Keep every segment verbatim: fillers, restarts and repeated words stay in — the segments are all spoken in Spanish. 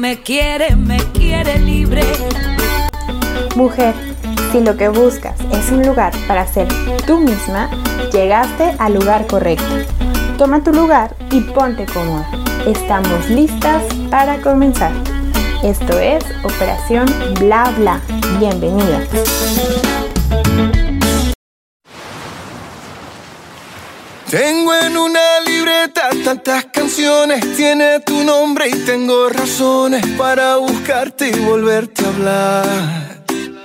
me quiere, me quiere libre. Mujer, si lo que buscas es un lugar para ser tú misma, llegaste al lugar correcto. Toma tu lugar y ponte cómoda. Estamos listas para comenzar. Esto es Operación Bla Bla. Bienvenida. Tengo en una libreta tantas canciones, tiene tu nombre y tengo razones para buscarte y volverte a hablar.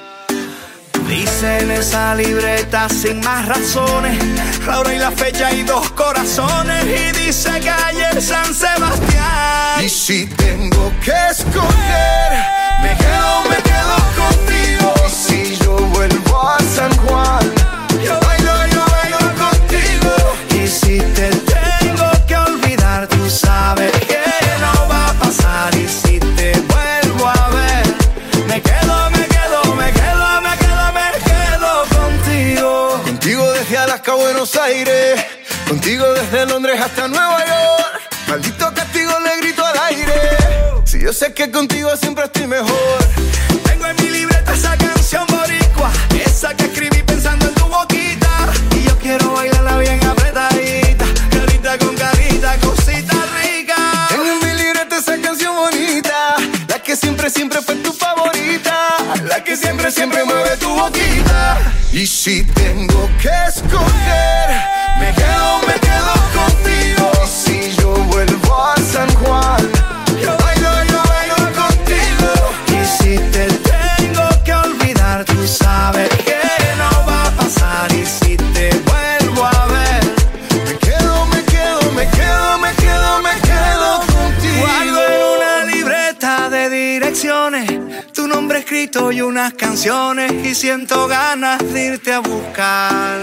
Dice en esa libreta sin más razones, la hora y la fecha y dos corazones, y dice calle San Sebastián. Y si tengo que escoger, me quedo, me quedo contigo. Y si yo vuelvo a San Juan, yo bailo, yo bailo contigo. Y si te tengo que olvidar, tú sabes que no va a pasar. Y si te vuelvo a ver, me quedo, me quedo, me quedo, me quedo, me quedo contigo. Contigo desde Alaska a Buenos Aires, contigo desde Londres hasta Nueva York. Maldito castigo le grito al aire, si yo sé que contigo siempre estoy mejor. Tengo en mi libreta esa canción boricua, esa que escribí pensando en tu boquita. Y yo quiero bailarla bien apretadita, carita con carita, cosita rica. Tengo en mi libreta esa canción bonita, la que siempre, siempre fue tu favorita, la que siempre, siempre mueve tu boquita. Y si tengo que escoger, me quedo, me quedo contigo. Y si yo vuelvo a San Juan, yo bailo, yo bailo contigo. Y si te tengo que olvidar, tú sabes que no va a pasar. Y si te vuelvo a ver, me quedo, me quedo, me quedo, me quedo, me quedo contigo. Guardo en una libreta de direcciones tu nombre escrito y unas canciones, y siento ganas de irte a buscar.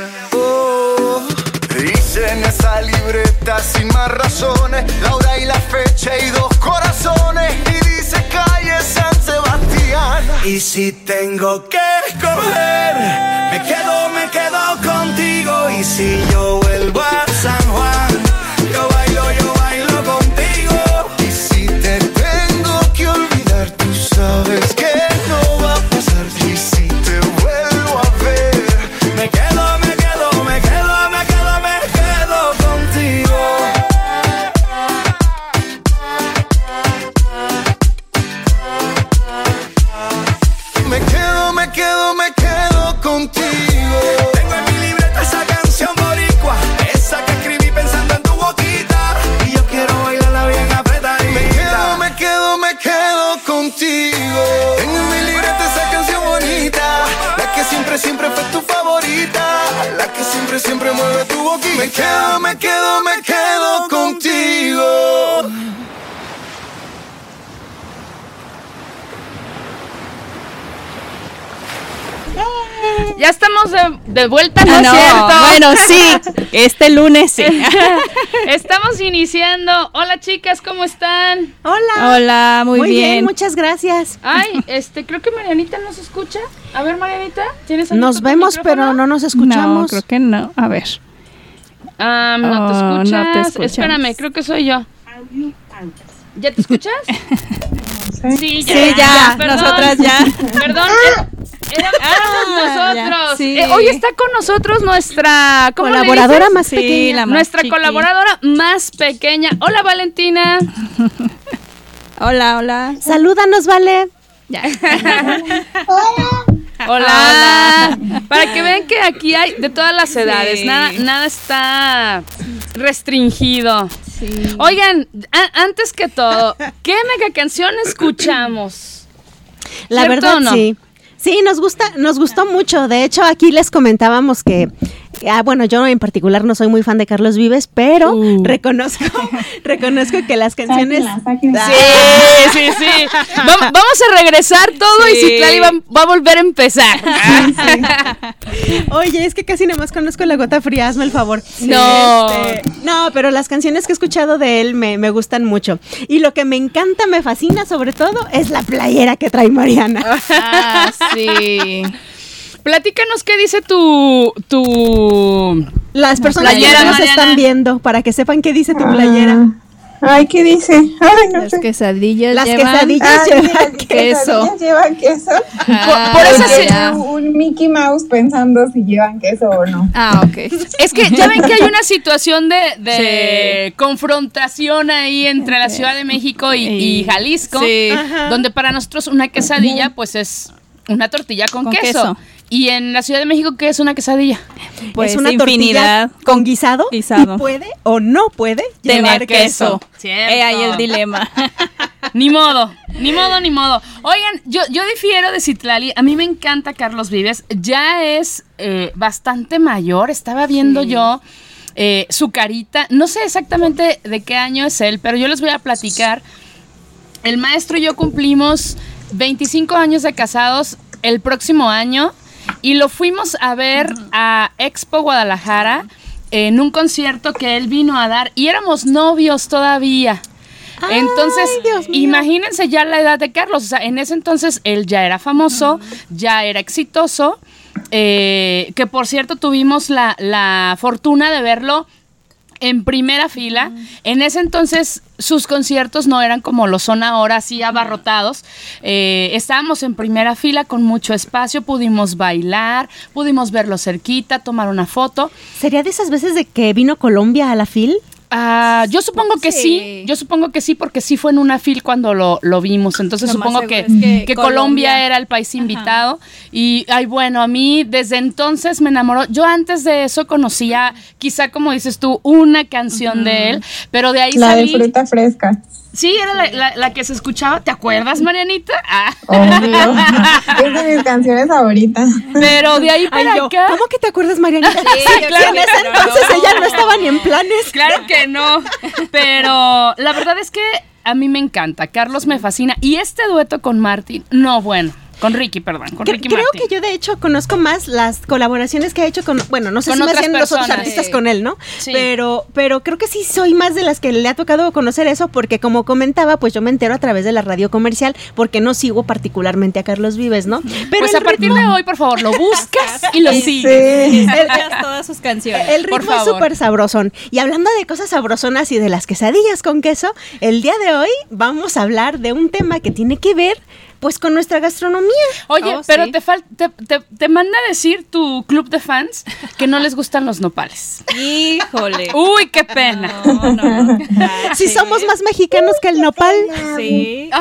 Oh, dice en esa libreta sin más razones, la hora y la fecha y dos corazones, y dice calle San Sebastián. Y si tengo que escoger, me quedo, me quedo contigo. Y si yo vuelvo a San Juan, yo bailo, yo bailo contigo. Y si te tengo que olvidar, tú sabes que no va a pasar. Y si te vuelvo a ver, me quedo, me quedo, me quedo, me quedo, me quedo contigo. me quedo, me quedo, me quedo contigo. Tengo en mi libreta esa canción boricua, esa que escribí pensando en tu boquita. Y yo quiero bailarla bien apretadita. Me quedo, me quedo, me quedo contigo. Tengo en mi libreta esa canción bonita, la que siempre, siempre fue tu favorita, la que siempre, siempre mueve tu boquita. Me quedo, me quedo, me quedo contigo. Ya estamos de, de vuelta, ¿no es no, cierto? Bueno, sí, este lunes sí. Estamos iniciando. Hola, chicas, ¿cómo están? Hola. Hola, muy, muy bien. bien. Muchas gracias. Ay, este, creo que Marianita nos escucha. A ver, Marianita, ¿tienes algo? Nos vemos, pero no nos escuchamos. No, creo que no. A ver. Um, no, te oh, escuchas. no te escuchamos. Espérame, creo que soy yo. ¿Ya te escuchas? Sí, ya. Sí, ya, Perdón. nosotras ya. Perdón. Éramos Ah, nosotros. ya, sí. Eh, hoy está con nosotros nuestra ¿cómo colaboradora le más Sí, pequeña. la más Nuestra chiqui. colaboradora más pequeña. Hola, Valentina. Hola, hola. Salúdanos, Vale. Ya. Hola, hola. Para que vean que aquí hay de todas las edades. Sí. Nada, nada está restringido. Sí. Oigan, a- antes que todo, ¿qué mega canción escuchamos? La ¿Cierto verdad, o no? sí. Sí, nos gusta, nos gustó mucho. De hecho, aquí les comentábamos que, ah, bueno, yo en particular no soy muy fan de Carlos Vives, pero Uh. reconozco, reconozco que las canciones. Sí, sí, sí. Va- vamos a regresar todo Sí. y Citlali va, va a volver a empezar. Oye, es que casi nomás conozco La Gota Fría, hazme el favor. No. Este, no, pero las canciones que he escuchado de él me, me gustan mucho. Y lo que me encanta, me fascina sobre todo, es la playera que trae Mariana. Ah, sí. Platícanos qué dice tu tu Las personas playera, que nos Mariana. están viendo, para que sepan qué dice tu playera. Ay, ¿qué dice? Ay, no Las sé. quesadillas Las llevan quesadillas Ah, sí, llevan las queso. quesadillas llevan queso. Ah, por eso Porque sí. era un Mickey Mouse pensando si llevan queso o no. Ah, ok. Es que ya ven que hay una situación de, de confrontación ahí entre la Ciudad de México y, y Jalisco, Sí. donde para nosotros una quesadilla pues es una tortilla con, Con queso. queso. Y en la Ciudad de México, ¿qué es una quesadilla? Pues es una infinidad tortilla con guisado, guisado. y puede o no puede tener llevar queso. Cierto. He ahí el dilema. Ni modo, ni modo, ni modo. Oigan, yo, yo difiero de Citlali. A mí me encanta Carlos Vives. Ya es eh, bastante mayor. Estaba viendo yo eh, su carita. No sé exactamente de qué año es él, pero yo les voy a platicar. El maestro y yo cumplimos veinticinco años de casados el próximo año y lo fuimos a ver a Expo Guadalajara en un concierto que él vino a dar y éramos novios todavía. Entonces, Dios mío. imagínense ya la edad de Carlos. O sea, en ese entonces él ya era famoso, ya era exitoso. eh, que por cierto tuvimos la, la fortuna de verlo en primera fila. En ese entonces sus conciertos no eran como lo son ahora, así abarrotados. Eh, estábamos en primera fila con mucho espacio, pudimos bailar, pudimos verlo cerquita, tomar una foto. ¿Sería de esas veces de que vino Colombia a la FIL? Ah, yo supongo que sí. Sí. yo supongo que sí, porque sí fue en una fil cuando lo, lo vimos. Entonces Lo más supongo que, seguro es que que Colombia, Colombia era el país invitado. Y, ay, bueno, a mí desde entonces me enamoró. Yo antes de eso conocía, quizá como dices tú, una canción de él, pero de ahí La de salí. fruta fresca. Sí, era la, la- la que se escuchaba. ¿Te acuerdas, Marianita? Ah. Obvio. Es de mis canciones favoritas. Pero de ahí Ay, para yo, acá. ¿cómo que te acuerdas, Mariana? Sí, claro en que ese no, entonces no. ella no estaba ni en planes. Claro que no, pero la verdad es que a mí me encanta, Carlos me fascina y este dueto con Martín, no, bueno, con Ricky, perdón, con Cre- Ricky Creo Martin. que yo de hecho conozco más las colaboraciones que ha hecho con, bueno, no sé Con si más otras bien los otros personas. artistas Sí. con él, ¿no? Sí. Pero, pero creo que sí soy más de las que le ha tocado conocer eso, porque como comentaba, pues yo me entero a través de la radio comercial, porque no sigo particularmente a Carlos Vives, ¿no? Pero Pues el a partir ritmo- de hoy, por favor, lo buscas y lo Sí. sigues. Escuchas todas sus canciones. El Por ritmo es favor. súper sabrosón. Y hablando de cosas sabrosonas y de las quesadillas con queso, el día de hoy vamos a hablar de un tema que tiene que ver pues con nuestra gastronomía. Oye, Oh, pero sí. te, fal- te, te, te manda a decir tu club de fans que no les gustan los nopales. Híjole. Uy, qué pena. No, no, no. Si somos más mexicanos que el nopal. Sí.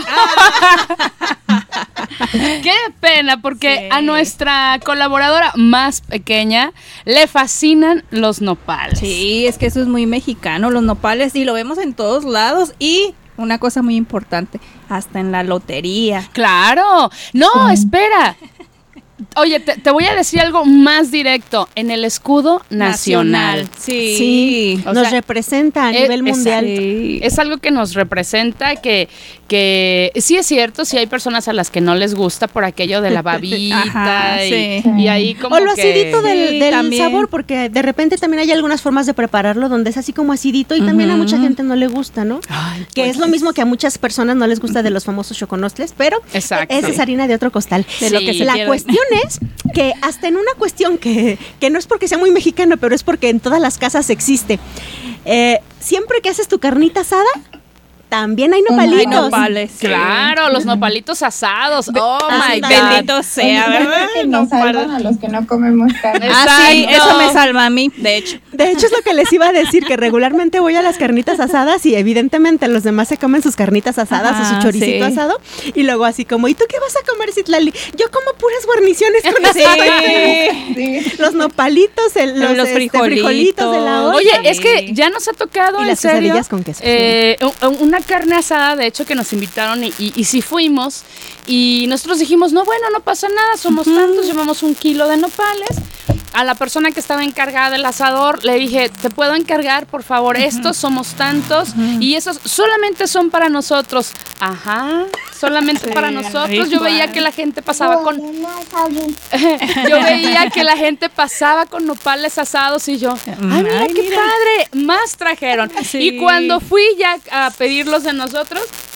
Qué pena, porque Sí. a nuestra colaboradora más pequeña le fascinan los nopales. Sí, es que eso es muy mexicano, los nopales, y lo vemos en todos lados. Y una cosa muy importante, hasta en la lotería. Claro. No, espera. Oye, te, te voy a decir algo más directo. En el escudo nacional. Sí. Sí, O nos sea, representa a es- nivel es- mundial. Sí. Es algo que nos representa, que, que sí es cierto, sí hay personas a las que no les gusta por aquello de la babita Ajá, y, sí. y ahí como O lo que- acidito del, Sí, del también. sabor, porque de repente también hay algunas formas de prepararlo donde es así como acidito y también a Ujú. mucha gente no le gusta, ¿no? Ay, Que pues, es lo mismo que a muchas personas no les gusta de los famosos choconostles, pero Exacto. esa es harina de otro costal. De lo Sí. que se La pierden. cuestión es que hasta en una cuestión que, que no es porque sea muy mexicano, pero es porque en todas las casas existe. Eh, siempre que haces tu carnita asada, también hay nopalitos. Hay nopales. sí. Claro, los nopalitos asados. Oh my Anda. God. Bendito sea, Oye, ¿verdad? creo que nos salvan a los que no comemos carne. Ah, sí, Exacto. eso me salva a mí, de hecho. De hecho, es lo que les iba a decir, que regularmente voy a las carnitas asadas y evidentemente los demás se comen sus carnitas asadas o Ajá, su choricito sí. asado y luego así como, ¿y tú qué vas a comer, Citlali? Yo como puras guarniciones con Sí. eso. Sí. Los nopalitos, el- los, Los este, frijolitos. frijolitos de la olla. Oye, Sí. es que ya nos ha tocado, Y en las serio, quesadillas con queso, eh, u- una carne asada, de hecho, que nos invitaron y, y, y sí fuimos. Y nosotros dijimos, no, bueno, no pasa nada, somos tantos, llevamos un kilo de nopales. A la persona que estaba encargada del asador le dije, ¿te puedo encargar, por favor, estos? Somos tantos y esos solamente son para nosotros. Ajá, solamente para nosotros. Yo veía que la gente pasaba con... Yo veía que la gente pasaba con nopales asados y yo, ay, mira Ay, qué mira. padre, más trajeron. Sí. Y cuando fui ya a pedirlos de nosotros,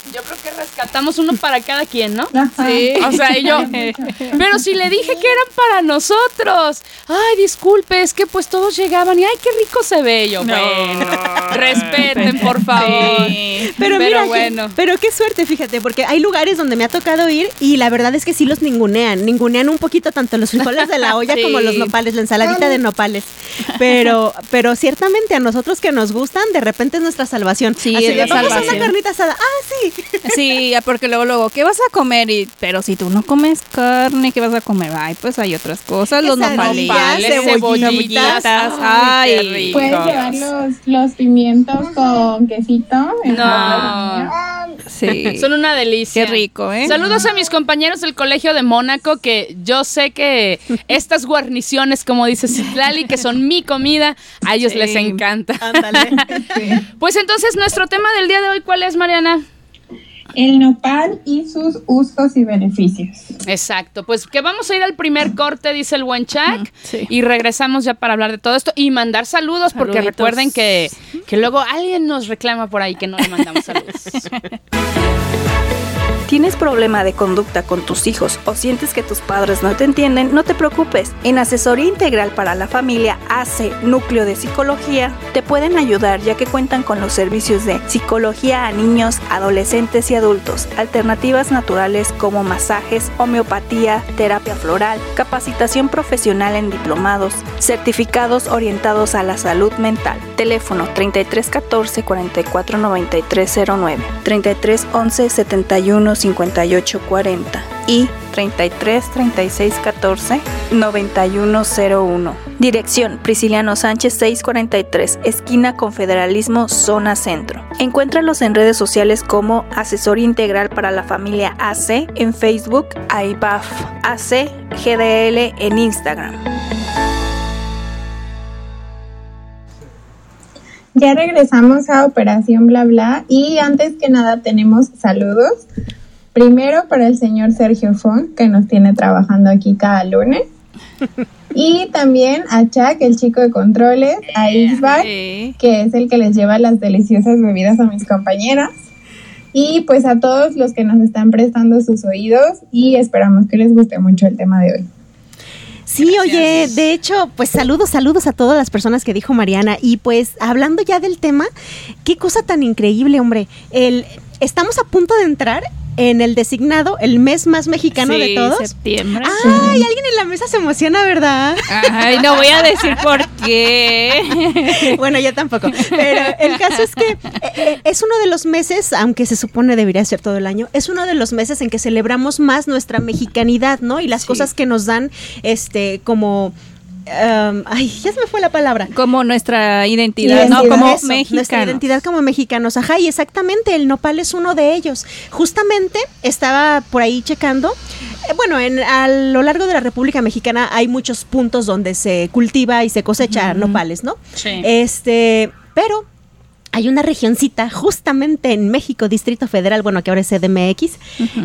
Yo creo que rescatamos uno para cada quien, ¿no? Ajá. Sí. O sea, y yo, pero si le dije que eran para nosotros. Ay, disculpe, es que pues todos llegaban y ay, qué rico se ve. Yo, No. bueno, respeten, por favor. Sí. Pero, Pero mira, bueno. qué, pero qué suerte, fíjate, porque hay lugares donde me ha tocado ir y la verdad es que sí los ningunean, ningunean un poquito tanto los frijoles de la olla Sí. como los nopales, la ensaladita de nopales. Pero, pero ciertamente a nosotros que nos gustan, de repente es nuestra salvación. Sí, Así es de, la vamos a una salvación. carnita asada. Ah, sí. Sí, porque luego, luego, ¿qué vas a comer? Y, pero si tú no comes carne, ¿qué vas a comer? Ay, pues hay otras cosas, los Quesadillas, nopales, cebollitas. cebollitas. Ay, qué Ay, rico. Puedes llevar los, los pimientos con quesito. en No. la lasaña. sí. Son una delicia. Qué rico, ¿eh? Saludos a mis compañeros del Colegio de Mónaco, que yo sé que estas guarniciones, como dice Citlali, que son mi comida, a ellos Sí. les encanta. Ándale. Pues entonces, nuestro tema del día de hoy, ¿cuál es, Mariana? El nopal y sus usos y beneficios. Exacto, pues que vamos a ir al primer corte, dice el buen Chuck, Sí. y regresamos ya para hablar de todo esto y mandar saludos, porque Saluditos. recuerden que, que luego alguien nos reclama por ahí que no le mandamos saludos. ¿Tienes problema de conducta con tus hijos o sientes que tus padres no te entienden? No te preocupes. En Asesoría Integral para la Familia A C Núcleo de Psicología te pueden ayudar, ya que cuentan con los servicios de psicología a niños, adolescentes y adultos, alternativas naturales como masajes, homeopatía, terapia floral, capacitación profesional en diplomados, certificados orientados a la salud mental. Teléfono treinta y tres catorce cuarenta y cuatro noventa y tres cero nueve, treinta y tres once setenta y uno cincuenta y ocho cuarenta y treinta y tres treinta y seis catorce noventa y uno cero uno. Dirección: Prisciliano Sánchez seiscientos cuarenta y tres, esquina Confederalismo, zona centro. Encuéntralos en redes sociales como Asesoría Integral para la Familia A C en Facebook, A I B A F A C G D L en Instagram. Ya regresamos a Operación Bla Bla y antes que nada tenemos saludos. Primero para el señor Sergio Fon, que nos tiene trabajando aquí cada lunes. Y también a Chuck, el chico de controles, a Isbak, Sí. que es el que les lleva las deliciosas bebidas a mis compañeras. Y pues a todos los que nos están prestando sus oídos y esperamos que les guste mucho el tema de hoy. Sí, oye, de hecho, pues saludos, saludos a todas las personas que dijo Mariana. Y pues hablando ya del tema, qué cosa tan increíble, hombre. El, estamos a punto de entrar en el designado, el mes más mexicano Sí, de todos. septiembre. Ay, alguien en la mesa se emociona, ¿verdad? Ay, no voy a decir por qué. Bueno, yo tampoco. Pero el caso es que eh, eh, es uno de los meses, aunque se supone debería ser todo el año, es uno de los meses en que celebramos más nuestra mexicanidad, ¿no? Y las Sí. cosas que nos dan, este, como... Um, ay, ya se me fue la palabra. Como nuestra identidad, ¿no? Identidad. Como Eso, nuestra mexicanos. identidad como mexicanos. Ajá, y exactamente, el nopal es uno de ellos. Justamente estaba por ahí checando. eh, Bueno, en, a lo largo de la República Mexicana hay muchos puntos donde se cultiva y se cosecha nopales, ¿no? Sí. Este, pero hay una regioncita justamente en México, Distrito Federal, bueno, que ahora es C D M X,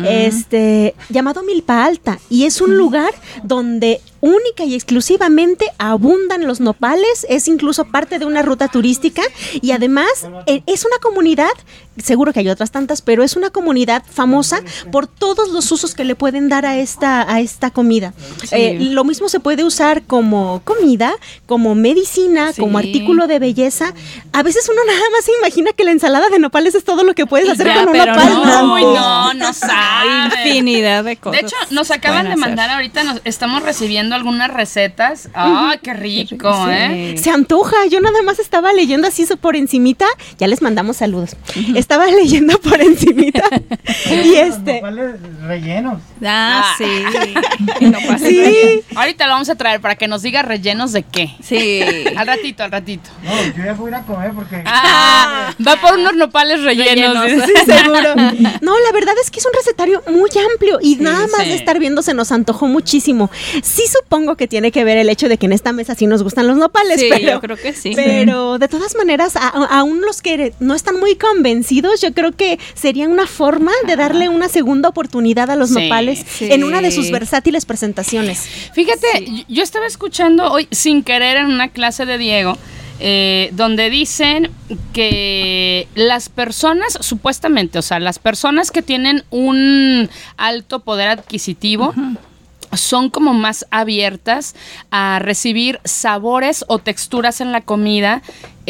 este, llamado Milpa Alta, y es un lugar donde única y exclusivamente abundan los nopales, es incluso parte de una ruta turística y además eh, es una comunidad, seguro que hay otras tantas, pero es una comunidad famosa por todos los usos que le pueden dar a esta, a esta comida. Sí. Eh, lo mismo se puede usar como comida, como medicina, Sí. como artículo de belleza. A veces uno nada más se imagina que la ensalada de nopales es todo lo que puedes hacer Ya, con un pero nopal. no. Uy, no, no sabe. Infinidad de cosas. De hecho, nos acaban pueden de hacer. mandar ahorita, nos estamos recibiendo algunas recetas. ¡Ah, qué rico, Sí. eh! Se antoja, yo nada más estaba leyendo así so- por encimita, ya les mandamos saludos. Estaba leyendo por encimita y este, Nopales rellenos. Ah, Ah. sí. No pasa sí, nada. Ahorita lo vamos a traer para que nos diga rellenos de qué. Sí. Al ratito, al ratito. No, yo ya voy a ir a comer porque... Ah, va por unos nopales rellenos. Rellenos. sí, seguro. No, la verdad es que es un recetario muy amplio y nada más sí. de estar viendo se nos antojó muchísimo. Sí supongo que tiene que ver el hecho de que en esta mesa sí nos gustan los nopales, Sí, pero yo creo que sí. Pero de todas maneras, a- a- aún los que no están muy convencidos, yo creo que sería una forma de darle una segunda oportunidad a los Sí, nopales sí. en una de sus versátiles presentaciones. Fíjate, yo estaba escuchando hoy sin querer en una clase de Diego eh, donde dicen que las personas, supuestamente, o sea, las personas que tienen un alto poder adquisitivo, uh-huh, son como más abiertas a recibir sabores o texturas en la comida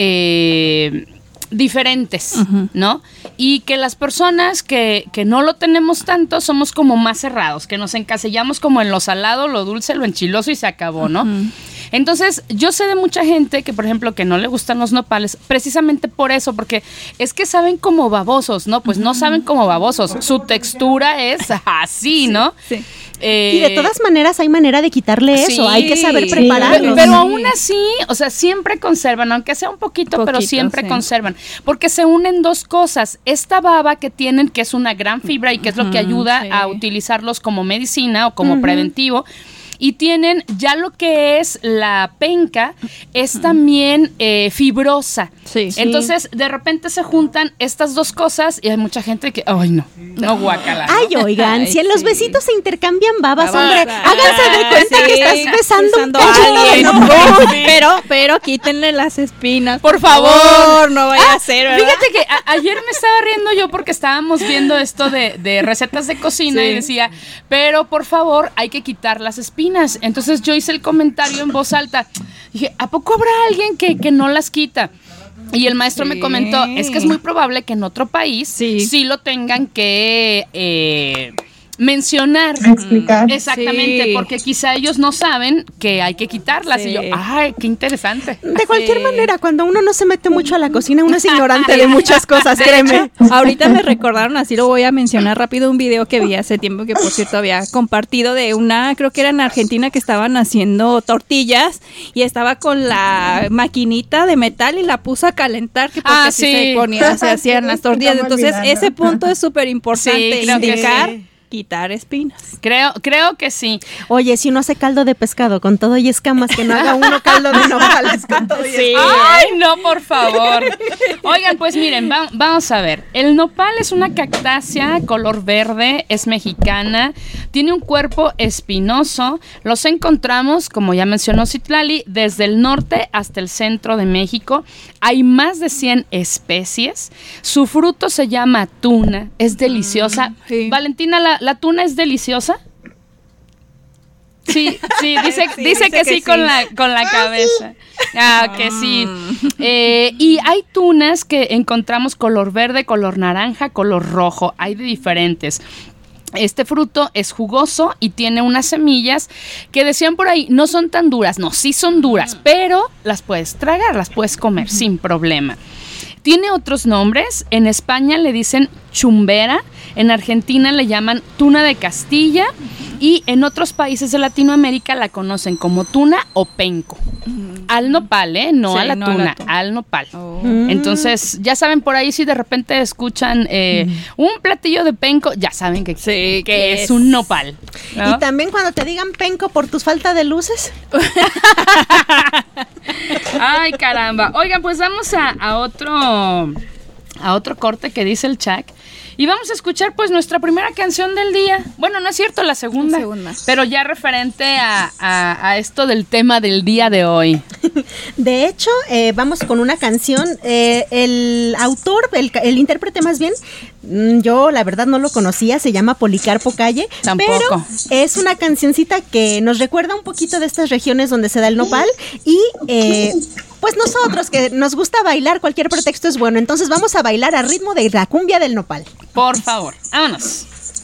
eh, diferentes, uh-huh, ¿no? Y que las personas que, que no lo tenemos tanto somos como más cerrados, que nos encasillamos como en lo salado, lo dulce, lo enchiloso y se acabó, ¿no? Uh-huh. Entonces, yo sé de mucha gente que, por ejemplo, que no le gustan los nopales, precisamente por eso, porque es que saben como babosos, ¿no? Pues no saben como babosos, su textura es así, ¿no? Sí. Eh, y de todas maneras hay manera de quitarle eso, sí, hay que saber prepararlo. Pero, pero aún así, o sea, siempre conservan, aunque sea un poquito, poquito pero siempre sí. conservan, porque se unen dos cosas, esta baba que tienen, que es una gran fibra y que es lo que ayuda sí. a utilizarlos como medicina o como uh-huh. preventivo, y tienen ya lo que es la penca, es también eh, fibrosa. Sí, Entonces, sí. de repente se juntan estas dos cosas y hay mucha gente que, ay, no, no guácala. ¿no? Ay, oigan, ay, si en los besitos sí. se intercambian babas, Babas, hombre, ah, háganse de cuenta sí, que estás besando un alguien, no, sí. Pero, pero quítenle las espinas. Por, por favor. favor, no vaya ah, a ser, ¿verdad? Fíjate que a- ayer me estaba riendo yo porque estábamos viendo esto de, de recetas de cocina sí. y decía, pero por favor, hay que quitar las espinas. Entonces yo hice el comentario en voz alta. Dije, ¿a poco habrá alguien que, que no las quita? Y el maestro sí. me comentó, es que es muy probable que en otro país sí, sí lo tengan que eh, mencionar. Explicar. Exactamente, sí. porque quizá ellos no saben que hay que quitarlas. Sí. Y yo, ¡ay, qué interesante! De cualquier sí. manera, cuando uno no se mete mucho a la cocina, uno es ignorante de muchas cosas, créeme. Ahorita me recordaron, así lo voy a mencionar rápido, un video que vi hace tiempo, que por cierto había compartido de una, creo que era en Argentina, que estaban haciendo tortillas y estaba con la maquinita de metal y la puso a calentar, que porque ah, sí. se ponía, se hacían las tortillas. Entonces, ese punto es súper importante, sí, indicar... quitar espinas. Creo, creo que sí. Oye, si uno hace caldo de pescado con todo y escamas, que no haga uno caldo de nopales con todo y sí. Ay, no, por favor. Oigan, pues miren, va, vamos a ver. El nopal es una cactácea color verde, es mexicana, tiene un cuerpo espinoso. Los encontramos, como ya mencionó Citlali, desde el norte hasta el centro de México. Hay más de cien especies. Su fruto se llama tuna, es deliciosa. Sí. Valentina, ¿la, ¿la tuna es deliciosa? Sí, sí, dice, sí, dice, dice que, que sí, sí con la, con la cabeza. Ah, que sí. Eh, y hay tunas que encontramos color verde, color naranja, color rojo. Hay de diferentes. Este fruto es jugoso y tiene unas semillas que decían por ahí, no son tan duras. No, sí son duras, pero las puedes tragar, las puedes comer sin problema. Tiene otros nombres. En España le dicen chumbera, en Argentina le llaman tuna de Castilla y en otros países de Latinoamérica la conocen como tuna o penco. Al nopal, ¿eh? No sí, a la no tuna, a la tuna. Al nopal. Oh. Entonces, ya saben, por ahí si de repente escuchan eh, mm. un platillo de penco, ya saben que, sí, que, que es, es un nopal, ¿no? Y también cuando te digan penco por tus falta de luces. Ay, caramba. Oigan, pues vamos a, a otro a otro corte que dice el Chac. Y vamos a escuchar pues nuestra primera canción del día. Bueno, no es cierto, la segunda, la segunda. Pero ya referente a, a, a esto del tema del día de hoy. De hecho, eh, vamos con una canción. Eh, el autor, el, el intérprete más bien, yo la verdad no lo conocía, se llama Policarpo Calle. Tampoco. Pero es una cancioncita que nos recuerda un poquito de estas regiones donde se da el nopal. Y eh, pues nosotros que nos gusta bailar, cualquier pretexto es bueno. Entonces vamos a bailar a ritmo de la cumbia del nopal. Por favor, vámonos.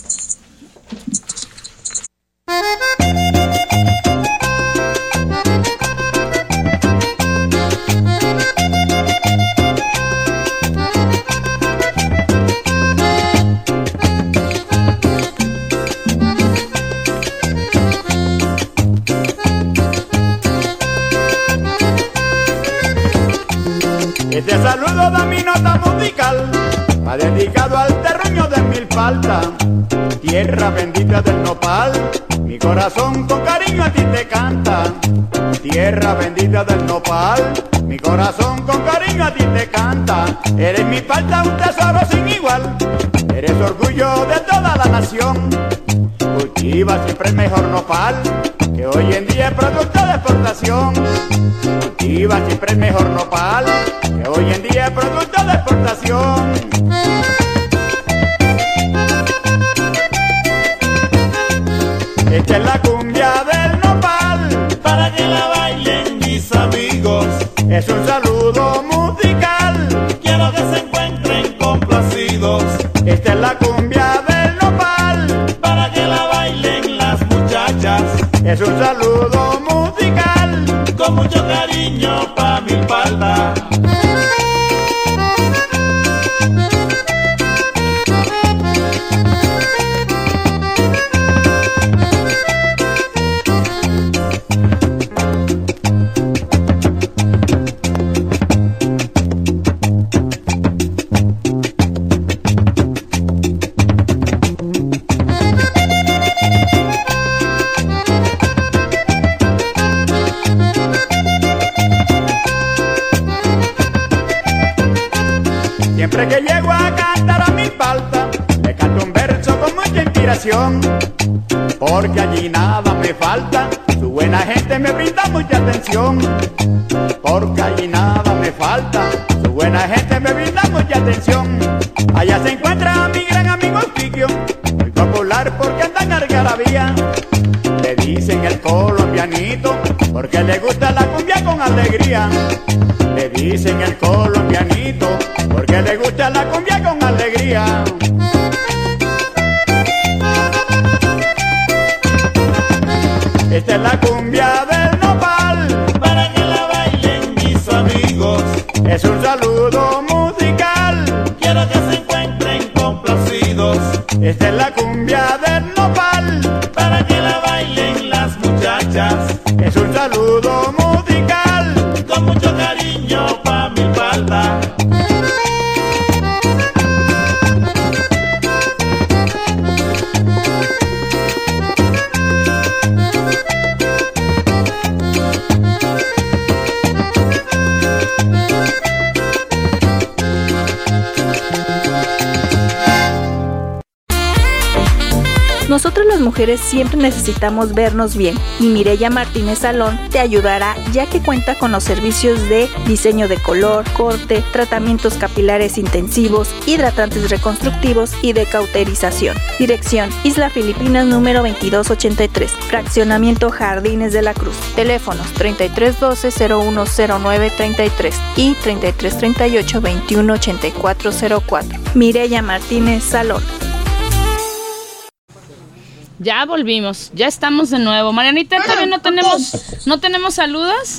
Este saludo da mi nota musical, va dedicado al terruño de Milpalta, tierra bendita del nopal. Mi corazón con cariño a ti te canta, tierra bendita del nopal. Mi corazón con cariño a ti te canta. Eres Milpalta un tesoro sin igual, eres orgullo de toda la nación. Cultiva siempre el mejor nopal, que hoy en día es producto de exportación. arriba siempre el mejor nopal, que hoy en día es producto de exportación. Esta es la cumbia del nopal, para que la bailen mis amigos. Es un saludo musical, quiero que se encuentren complacidos. Esta es la cumbia del nopal, para que la bailen las muchachas. Es un saludo musical, con mucho cariño pa' mi palda. Siempre que llego a cantar a mi palta, le canto un verso con mucha inspiración, porque allí nada me falta, su buena gente me brinda mucha atención. Porque allí nada me falta, su buena gente me brinda mucha atención. Allá se encuentra mi gran amigo Fiquio, muy popular porque anda en algarabía. Le dicen el colombianito, porque le gusta la cumbia con alegría. Le dicen el colombianito, porque le gusta la cumbia con alegría. Esta es la cumbia del nopal, para que la bailen mis amigos. Es un saludo musical, quiero que se encuentren complacidos. Esta es la cumbia del nopal, para que la bailen las muchachas. Es un saludo musical, con mucho cariño pa' mi palda. Nosotros las mujeres siempre necesitamos vernos bien y Mireya Martínez Salón te ayudará, ya que cuenta con los servicios de diseño de color, corte, tratamientos capilares intensivos, hidratantes reconstructivos y de cauterización. Dirección: Isla Filipinas número veintidós ochenta y tres, Fraccionamiento Jardines de la Cruz. Teléfonos treinta y tres doce cero uno cero nueve treinta y tres y treinta y tres treinta y ocho veintiuno ochenta y cuatro cero cuatro. Mireya Martínez Salón. Ya volvimos, ya estamos de nuevo. Marianita, ¿todavía no tenemos, no tenemos saludos?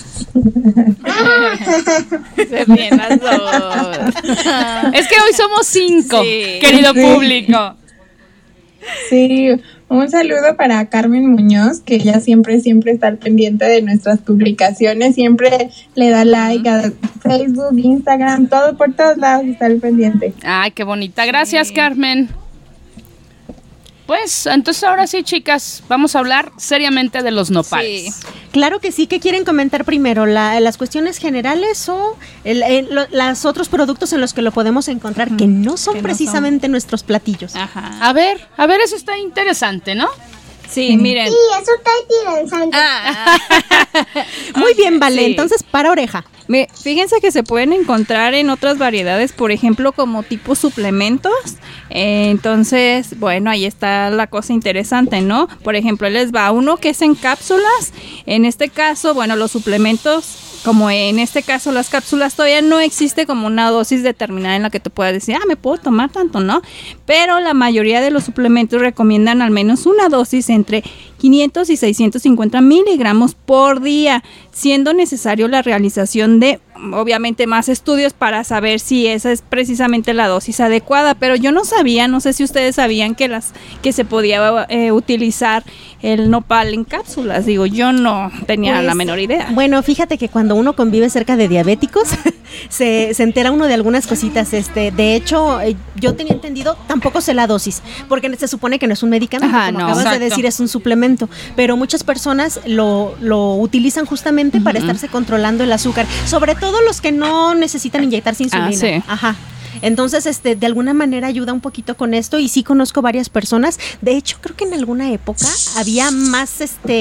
Se ríen las dos. Es que hoy somos cinco, sí, querido sí. público. Sí, un saludo para Carmen Muñoz, que ella siempre, siempre está al pendiente de nuestras publicaciones, siempre le da like a Facebook, Instagram, todo por todos lados está al pendiente. Ay, qué bonita, gracias sí. Carmen. Pues, entonces ahora sí, chicas, vamos a hablar seriamente de los nopales. Sí. Claro que sí. ¿Qué quieren comentar primero? La, ¿Las cuestiones generales o el, el, los otros productos en los que lo podemos encontrar, mm, que no son que precisamente no son nuestros platillos? Ajá. A ver, a ver, eso está interesante, ¿no? Sí, miren. Sí, eso está interesante. Ah. Muy bien, Vale. Sí. Entonces, para oreja. Me, fíjense que se pueden encontrar en otras variedades, por ejemplo, como tipo suplementos. Eh, entonces, bueno, ahí está la cosa interesante, ¿no? Por ejemplo, les va uno que es en cápsulas. En este caso, bueno, los suplementos, como en este caso las cápsulas, todavía no existe como una dosis determinada en la que te puedas decir, ah, me puedo tomar tanto, ¿no? Pero la mayoría de los suplementos recomiendan al menos una dosis entre quinientos y seiscientos cincuenta miligramos por día, siendo necesario la realización de, obviamente, más estudios para saber si esa es precisamente la dosis adecuada. Pero yo no sabía, no sé si ustedes sabían que las que se podía eh, utilizar el nopal en cápsulas. Digo, yo no tenía pues, la menor idea. Bueno, fíjate que cuando uno convive cerca de diabéticos, se, se entera uno de algunas cositas. Este, de hecho, eh, yo tenía entendido, tampoco sé la dosis, porque se supone que no es un medicamento, Ajá, como no, acabas exacto. de decir, es un suplemento. Pero muchas personas lo, lo utilizan justamente uh-huh. para estarse controlando el azúcar, sobre todo los que no necesitan inyectarse insulina. Ah, sí. Ajá. Entonces, este, de alguna manera ayuda un poquito con esto, y sí conozco varias personas. De hecho, creo que en alguna época había más, este,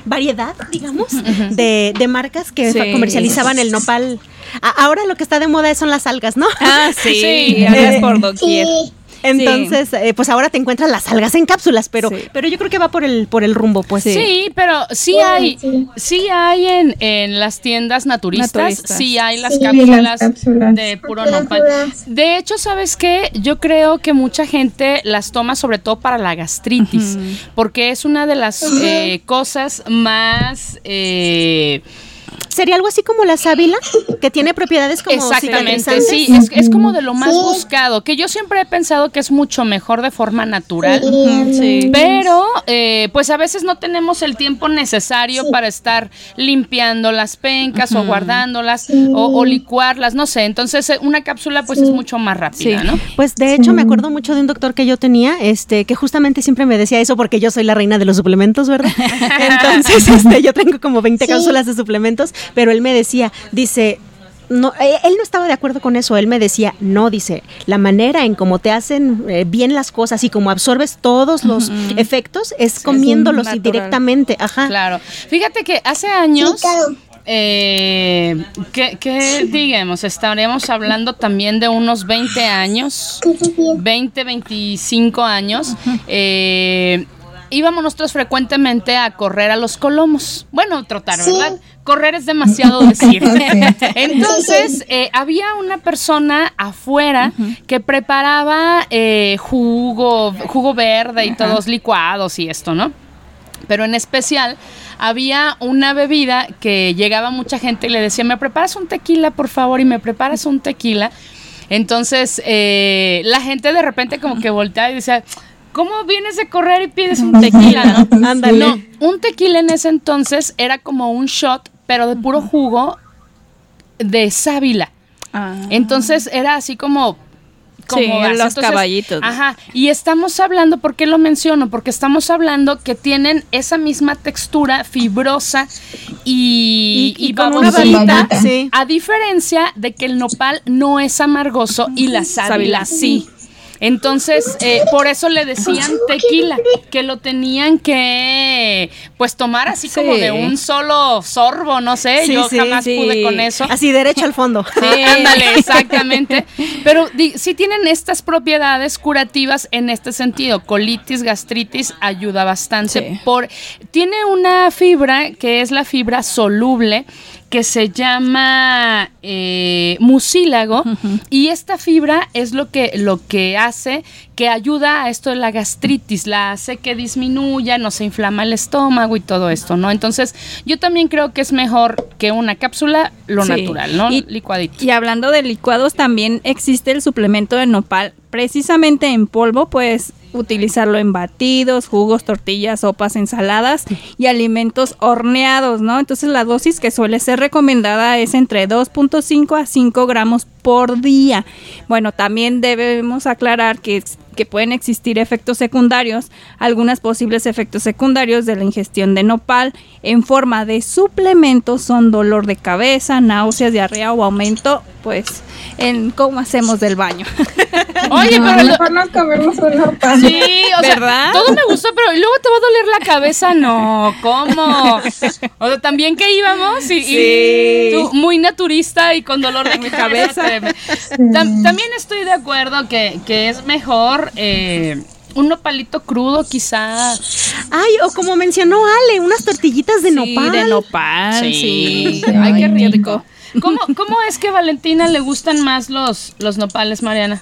variedad, digamos, de, de marcas que Sí. comercializaban el nopal. A- ahora lo que está de moda son las algas, ¿no? Ah, sí, Sí. algas Eh, por doquier. Entonces, eh, pues ahora te encuentras las algas en cápsulas, pero, Sí. pero yo creo que va por el, por el rumbo, pues. Sí, pero sí Bueno, hay, sí. sí hay en, en las tiendas naturistas, Naturistas. sí hay las Sí, cápsulas, las cápsulas. de puro Cápsulas. nopal. De hecho, ¿sabes qué? Yo creo que mucha gente las toma sobre todo para la gastritis, porque es una de las eh, cosas más... eh, ¿Sería algo así como la sábila, que tiene propiedades como Exactamente, cicatrizantes? sí, es, es como de lo más Sí. buscado, que yo siempre he pensado que es mucho mejor de forma natural. Sí. Pero, eh, pues a veces no tenemos el tiempo necesario para estar limpiando las pencas o guardándolas o, o licuarlas, no sé. Entonces, eh, una cápsula, pues es mucho más rápida, Sí. ¿no? Pues de hecho me acuerdo mucho de un doctor que yo tenía, este, que justamente siempre me decía eso porque yo soy la reina de los suplementos, ¿verdad? Entonces, este, yo tengo como veinte cápsulas de suplementos, pero él me decía, dice, no, eh, él no estaba de acuerdo con eso, él me decía, no, dice, la manera en cómo te hacen eh, bien las cosas y cómo absorbes todos los efectos es comiéndolos natural. directamente, ajá. Claro. Fíjate que hace años... Sí, claro. Eh, que, que digamos, estaríamos hablando también de unos veinte años, veinte, veinticinco años. Eh, íbamos nosotros frecuentemente a correr a los colomos. Bueno, trotar, ¿verdad? Correr es demasiado decir. Entonces, eh, había una persona afuera que preparaba eh, jugo, jugo verde y todos licuados y esto, ¿no? Pero en especial había una bebida que llegaba mucha gente y le decía, ¿me preparas un tequila, por favor? Y me preparas un tequila. Entonces, eh, la gente de repente como que volteaba y decía, ¿cómo vienes de correr y pides un tequila? ¿No? Ándale. No, un tequila en ese entonces era como un shot, pero de puro jugo de sábila. Ah. Entonces era así como... como Sí, así. los caballitos. Ajá, y estamos hablando, ¿por qué lo menciono? Porque estamos hablando que tienen esa misma textura fibrosa y, Y- y y con una babosita, babita. Sí. a diferencia de que el nopal no es amargoso y la sábila sí. Entonces, eh, por eso le decían tequila, que lo tenían que, pues, tomar así Sí. como de un solo sorbo, no sé, Sí, yo sí, jamás sí. pude con eso. Así derecho al fondo. Sí, ándale, exactamente. Pero di- sí tienen estas propiedades curativas en este sentido. Colitis, gastritis, ayuda bastante. Sí. Por, tiene una fibra que es la fibra soluble, que se llama eh, mucílago, y esta fibra es lo que, lo que hace que ayuda a esto de la gastritis, la hace que disminuya, no se inflama el estómago y todo esto, ¿no? Entonces, yo también creo que es mejor que una cápsula, lo Sí. natural, ¿no? Y- Licuadito. Y hablando de licuados, también existe el suplemento de nopal, precisamente en polvo, puedes utilizarlo en batidos, jugos, tortillas, sopas, ensaladas y alimentos horneados, ¿no? Entonces la dosis que suele ser recomendada es entre dos punto cinco a cinco gramos por día. Bueno, también debemos aclarar que que pueden existir efectos secundarios, algunos posibles efectos secundarios de la ingestión de nopal en forma de suplementos son dolor de cabeza, náuseas, diarrea o aumento, pues, en cómo hacemos del baño. Oye, No, pero lo- mejor nos comemos un nopal. sí, o sea, ¿Verdad? todo me gustó, pero luego te va a doler la cabeza, no, ¿cómo? O sea, también que íbamos y, y Sí. tú muy naturista y con dolor de cabeza. te- Tam- también estoy de acuerdo que, que es mejor eh, un nopalito crudo, quizá. Ay, o como mencionó Ale, unas tortillitas de Sí, nopal. de nopal, sí. Ay, qué rico. ¿Cómo, ¿Cómo es que a Valentina le gustan más los, los nopales, Mariana?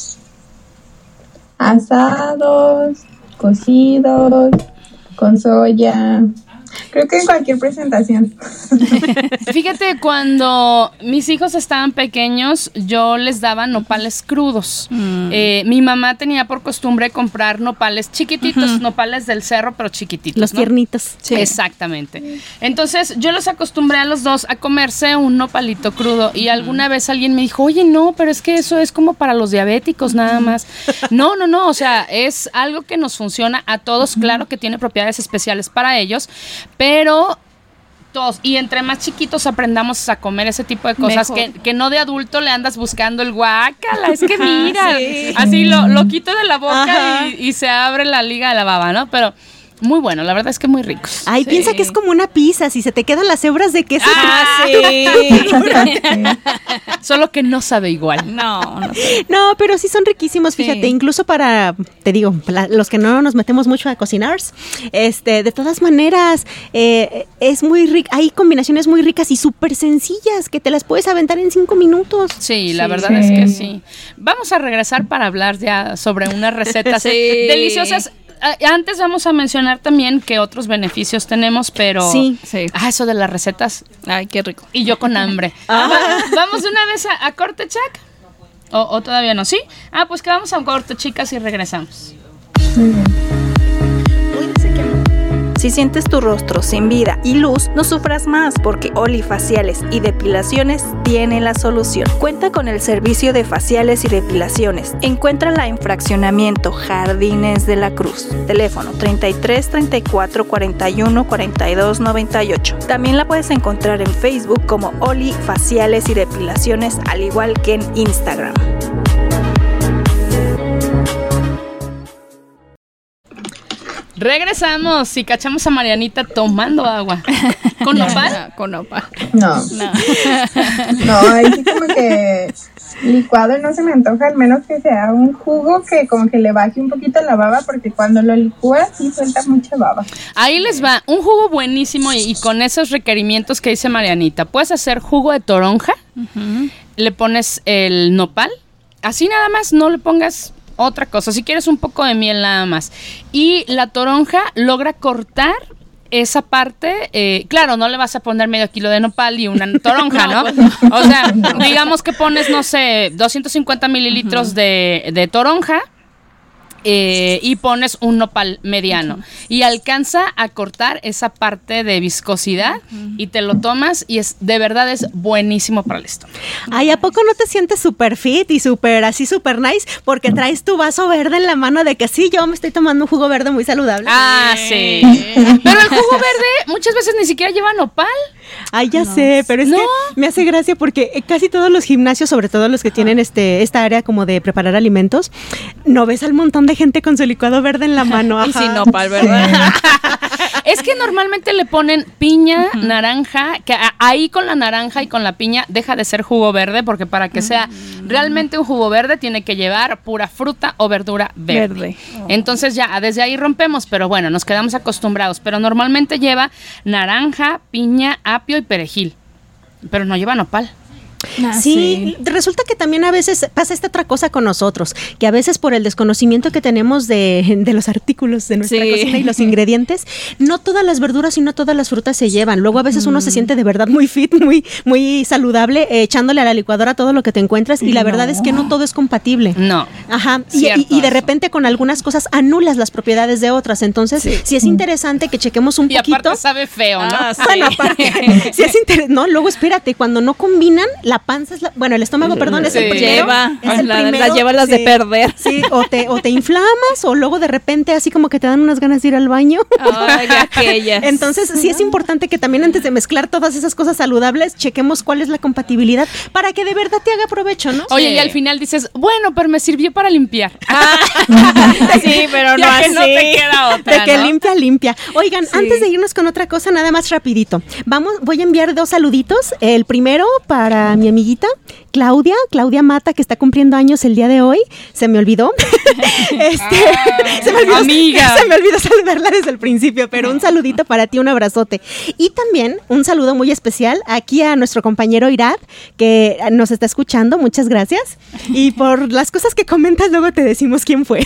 Asados, cocidos, con soya. Creo que en cualquier presentación. Fíjate, cuando mis hijos estaban pequeños, yo les daba nopales crudos. Eh, mi mamá tenía por costumbre comprar nopales chiquititos, nopales del cerro, pero chiquititos. Los ¿no? tiernitos. Exactamente. Entonces, yo los acostumbré a los dos a comerse un nopalito crudo. Y alguna vez alguien me dijo, oye, no, pero es que eso es como para los diabéticos nada más. No, no, no. O sea, es algo que nos funciona a todos. Claro que tiene propiedades especiales para ellos, pero todos, y entre más chiquitos aprendamos a comer ese tipo de cosas, que, que no de adulto le andas buscando el guácala, es que mira, Sí. así lo, lo quito de la boca Ajá. y, y se abre la liga de la baba, ¿no? Pero Muy bueno, la verdad es que muy ricos. Ay, Sí. piensa que es como una pizza, si se te quedan las hebras de queso. Ah, sí. Solo que no sabe igual. No, no. No, pero sí son riquísimos, Sí. fíjate, incluso para, te digo, la- los que no nos metemos mucho a cocinar, este, de todas maneras, eh, es muy rico, hay combinaciones muy ricas y súper sencillas que te las puedes aventar en cinco minutos. Sí, la Sí. verdad es que sí. Vamos a regresar para hablar ya sobre unas recetas Sí. deliciosas. Ah, Antes vamos a mencionar también qué otros beneficios tenemos, pero... Sí. Sí. Ah, eso de las recetas. Ay, qué rico. Y yo con hambre. Ah. Va- ¿Vamos de una vez a, a corte, Chac? ¿O, ¿O todavía no? ¿Sí? Ah, pues que vamos a un corte, chicas, y regresamos. Si sientes tu rostro sin vida y luz, no sufras más porque Oli Faciales y Depilaciones tiene la solución. Cuenta con el servicio de faciales y depilaciones. Encuéntrala en Fraccionamiento Jardines de la Cruz. Teléfono treinta y tres, treinta y cuatro, cuarenta y uno, cuarenta y dos, noventa y ocho. También la puedes encontrar en Facebook como Oli Faciales y Depilaciones, al igual que en Instagram. Regresamos y cachamos a Marianita tomando agua. ¿Con nopal? Con nopal. No, No. no, ahí sí como que licuado no se me antoja, al menos que sea un jugo que como que le baje un poquito la baba, porque cuando lo licúas sí suelta mucha baba. Ahí les va, un jugo buenísimo y, y con esos requerimientos que dice Marianita. Puedes hacer jugo de toronja, le pones el nopal, así nada más, no le pongas otra cosa, si quieres un poco de miel nada más. Y la toronja logra cortar esa parte, eh, claro, no le vas a poner medio kilo de nopal y una toronja, ¿no? O sea, digamos que pones, no sé, doscientos cincuenta mililitros de, de toronja, eh, y pones un nopal mediano y alcanza a cortar esa parte de viscosidad y te lo tomas y es de verdad es buenísimo para el estómago. Ay, ¿a poco no te sientes súper fit y súper así, súper nice? Porque traes tu vaso verde en la mano de que sí, yo me estoy tomando un jugo verde muy saludable. Ah, sí. Pero el jugo verde muchas veces ni siquiera lleva nopal. Ay, ya sé, pero es No. que me hace gracia porque eh, casi todos los gimnasios, sobre todo los que tienen este esta área como de preparar alimentos, no ves al montón de gente con su licuado verde en la mano. Y ajá. sin nopal, ¿verdad? Es que normalmente le ponen piña, naranja, que a- ahí con la naranja y con la piña deja de ser jugo verde, porque para que sea realmente un jugo verde tiene que llevar pura fruta o verdura verde. Verde. Entonces ya desde ahí rompemos, pero bueno, nos quedamos acostumbrados. Pero normalmente lleva naranja, piña, apio y perejil, pero no lleva nopal. Ah, Sí, resulta que también a veces pasa esta otra cosa con nosotros, que a veces por el desconocimiento que tenemos de, de los artículos de nuestra Sí. cocina y los ingredientes, no todas las verduras y no todas las frutas se llevan. Luego a veces uno se siente de verdad muy fit, muy, muy saludable, eh, echándole a la licuadora todo lo que te encuentras y la verdad es que no todo es compatible. No. Ajá, y, Cierto y- y de eso. repente con algunas cosas anulas las propiedades de otras. Entonces, sí, es interesante que chequemos un Y poquito. aparte sabe feo, ¿no? Ah, sí. Bueno, aparte, sí es inter- no, luego espérate, cuando no combinan, la panza es la, bueno, el estómago, perdón, es el Sí. primero. Lleva, es el la- primero, las lleva las de sí. perder. Sí, o te, o te inflamas, o luego de repente así como que te dan unas ganas de ir al baño. Ay, aquellas. Entonces, sí es importante que también antes de mezclar todas esas cosas saludables, chequemos cuál es la compatibilidad para que de verdad te haga provecho, ¿no? Oye, Sí. y al final dices, bueno, pero me sirvió para limpiar. Sí, pero no Ya que así. no te queda otra, De que ¿no? limpia, limpia. Oigan, antes de irnos con otra cosa, nada más rapidito. Vamos, voy a enviar dos saluditos. El primero para mi amiguita Claudia, Claudia Mata, que está cumpliendo años el día de hoy. Se me olvidó. Este, se me olvidó, amiga. se me olvidó saludarla desde el principio, pero un saludito para ti, un abrazote. Y también un saludo muy especial aquí a nuestro compañero Irad, que nos está escuchando. Muchas gracias. Y por las cosas que comentas, luego te decimos quién fue.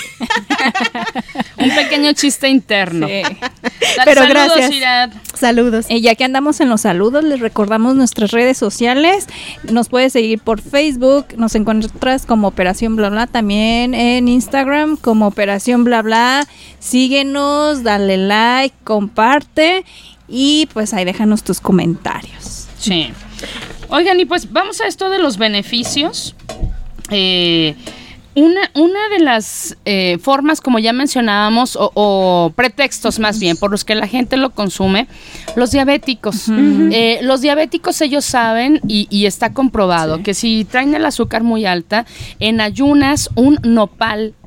Un pequeño chiste interno. Sí. Sal- Pero saludos, gracias. Irad. Saludos. Eh, ya que andamos en los saludos, les recordamos nuestras redes sociales. Nos puedes seguir por Facebook, nos encuentras como Operación Bla Bla, también en Instagram como Operación Bla Bla. Síguenos, dale like, comparte y pues ahí déjanos tus comentarios. Sí. Oigan, y pues vamos a esto de los beneficios. Eh, una, una de las eh, formas, como ya mencionábamos, o, o pretextos más bien, por los que la gente lo consume, los diabéticos. Eh, los diabéticos, ellos saben, y, y está comprobado, que si traen el azúcar muy alta, en ayunas, un nopal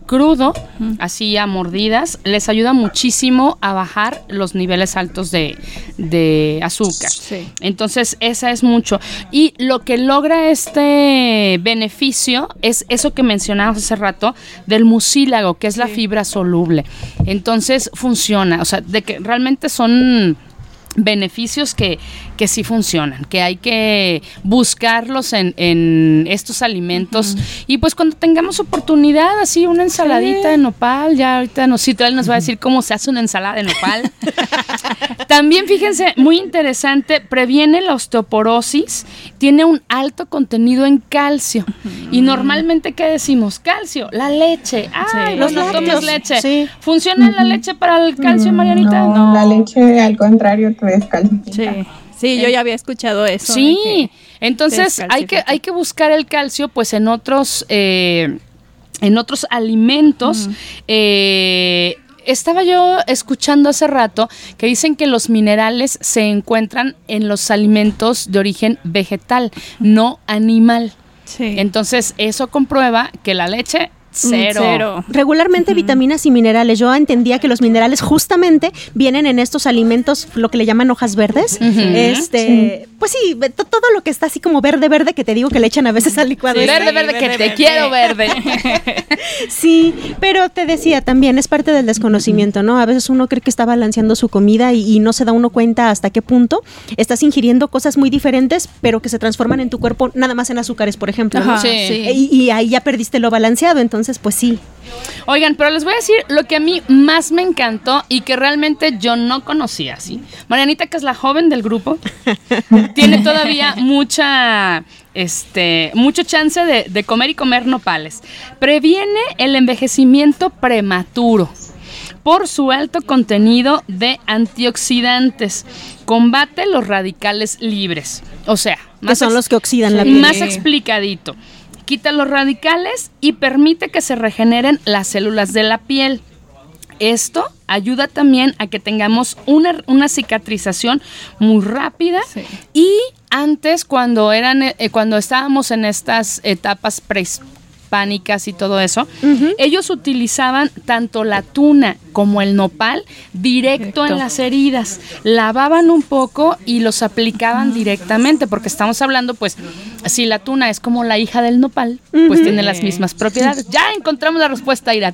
crudo, uh-huh. así a mordidas, les ayuda muchísimo a bajar los niveles altos de, de azúcar. Sí. Entonces, esa es mucho. Y lo que logra este beneficio es eso que mencionábamos hace rato del mucílago, que es sí. la fibra soluble. Entonces, funciona. O sea, de que realmente son beneficios que, que sí funcionan, que hay que buscarlos en, en estos alimentos. Uh-huh. Y pues cuando tengamos oportunidad, así una ensaladita sí. de nopal, ya ahorita nos, Citlali nos va a decir cómo se hace una ensalada de nopal. También fíjense, muy interesante, previene la osteoporosis, tiene un alto contenido en calcio. Uh-huh. Y normalmente, ¿qué decimos? Calcio, la leche. Ay, sí. los no tomes leche. Sí. ¿Funciona uh-huh. la leche para el calcio, Marianita? No, no, la leche al contrario te descalcifica. Sí. Sí, yo ya había escuchado eso. Sí, entonces hay que hay que buscar el calcio pues en otros eh, en otros alimentos. Uh-huh. Eh, estaba yo escuchando hace rato que dicen que los minerales se encuentran en los alimentos de origen vegetal, no animal. Sí. Entonces eso comprueba que la leche Cero. Cero. Regularmente uh-huh. vitaminas y minerales. Yo entendía que los minerales justamente vienen en estos alimentos, lo que le llaman hojas verdes. Uh-huh. Este, sí. Pues sí, to- todo lo que está así como verde, verde, que te digo que le echan a veces al licuado. Sí, verde, verde, verde, que verde, te verde. quiero verde. Sí, pero te decía también, es parte del desconocimiento, ¿no? A veces uno cree que está balanceando su comida y, y no se da uno cuenta hasta qué punto estás ingiriendo cosas muy diferentes, pero que se transforman en tu cuerpo nada más en azúcares, por ejemplo, ¿no? Ajá, sí. Y, y ahí ya perdiste lo balanceado, entonces pues sí. Oigan, pero les voy a decir lo que a mí más me encantó y que realmente yo no conocía, ¿sí? Marianita, que es la joven del grupo, tiene todavía mucha, este, mucho chance de, de comer y comer nopales. Previene el envejecimiento prematuro por su alto contenido de antioxidantes. Combate los radicales libres. O sea, más que son ex- los que oxidan la piel. piel. Más explicadito. Quita los radicales y permite que se regeneren las células de la piel. Esto ayuda también a que tengamos una, una cicatrización muy rápida. Sí. Y antes, cuando eran, eh, cuando estábamos en estas etapas prehispánicas y todo eso, uh-huh. ellos utilizaban tanto la tuna como el nopal directo, directo en las heridas. Lavaban un poco y los aplicaban directamente, porque estamos hablando, pues, si la tuna es como la hija del nopal, uh-huh. pues tiene las mismas propiedades. Ya encontramos la respuesta, Irat.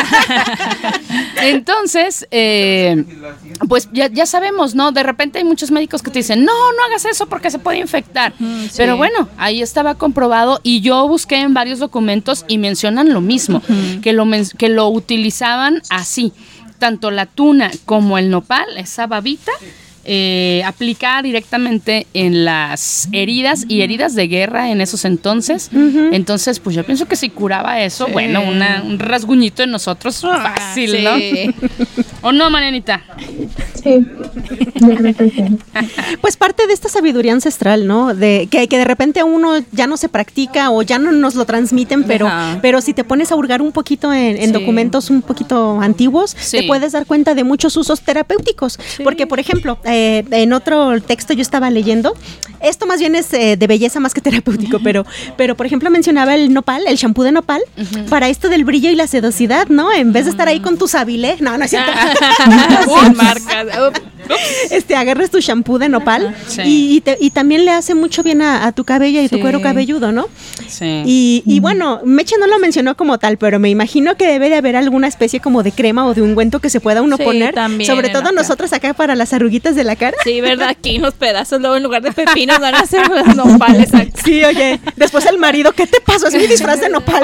Entonces, eh, pues ya, ya sabemos, ¿no? De repente hay muchos médicos que te dicen, no, no hagas eso porque se puede infectar. Uh-huh, sí. Pero bueno, ahí estaba comprobado y yo busqué en varios documentos y mencionan lo mismo, uh-huh. que, lo men- que lo utilizaban así. Tanto la tuna como el nopal, esa babita, eh, aplicada directamente en las heridas y heridas de guerra en esos entonces. Uh-huh. Entonces, pues yo pienso que si curaba eso, sí. bueno, una, un rasguñito en nosotros, ah, fácil, sí. ¿no? ¿O no, Marianita? Sí, yo creo que sí. Pues parte de esta sabiduría ancestral, ¿no? De que, que de repente a uno ya no se practica o ya no nos lo transmiten, pero, pero si te pones a hurgar un poquito en, en sí. documentos un poquito antiguos, sí. te puedes dar cuenta de muchos usos terapéuticos. Sí. Porque, por ejemplo, eh, en otro texto yo estaba leyendo, esto más bien es eh, de belleza más que terapéutico, pero, pero por ejemplo mencionaba el nopal, el shampoo de nopal, uh-huh. para esto del brillo y la sedosidad, ¿no? En vez de estar ahí con tu Sabilé, no, no es cierto. Sin marcas. Este, agarras tu shampoo de nopal sí. y, y, te, y también le hace mucho bien a, a tu cabello y sí. tu cuero cabelludo, ¿no? Sí. Y, y bueno, Meche no lo mencionó como tal, pero me imagino que debe de haber alguna especie como de crema o de ungüento que se pueda uno sí, poner, también sobre todo acá. Nosotros acá para las arruguitas de la cara. Sí, ¿verdad? Aquí unos pedazos, luego en lugar de pepinos van a hacer los nopales. Sí, oye, después el marido, ¿qué te pasó? Es mi disfraz de nopal.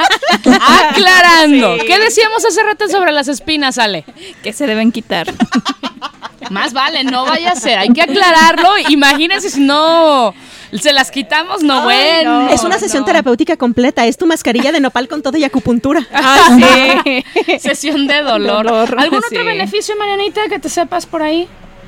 Aclarando, sí. ¿qué decíamos hace rato sobre las espinas, Ale? Que se deben quitar. Más vale, no vaya a ser, hay que aclararlo. Imagínense si no se las quitamos, no, Ay, bueno. No, es una sesión no. terapéutica completa, es tu mascarilla de nopal con todo y acupuntura. Ah, sí. Sesión de dolor. dolor ¿Algún sí. otro beneficio, Marianita, que te sepas por ahí?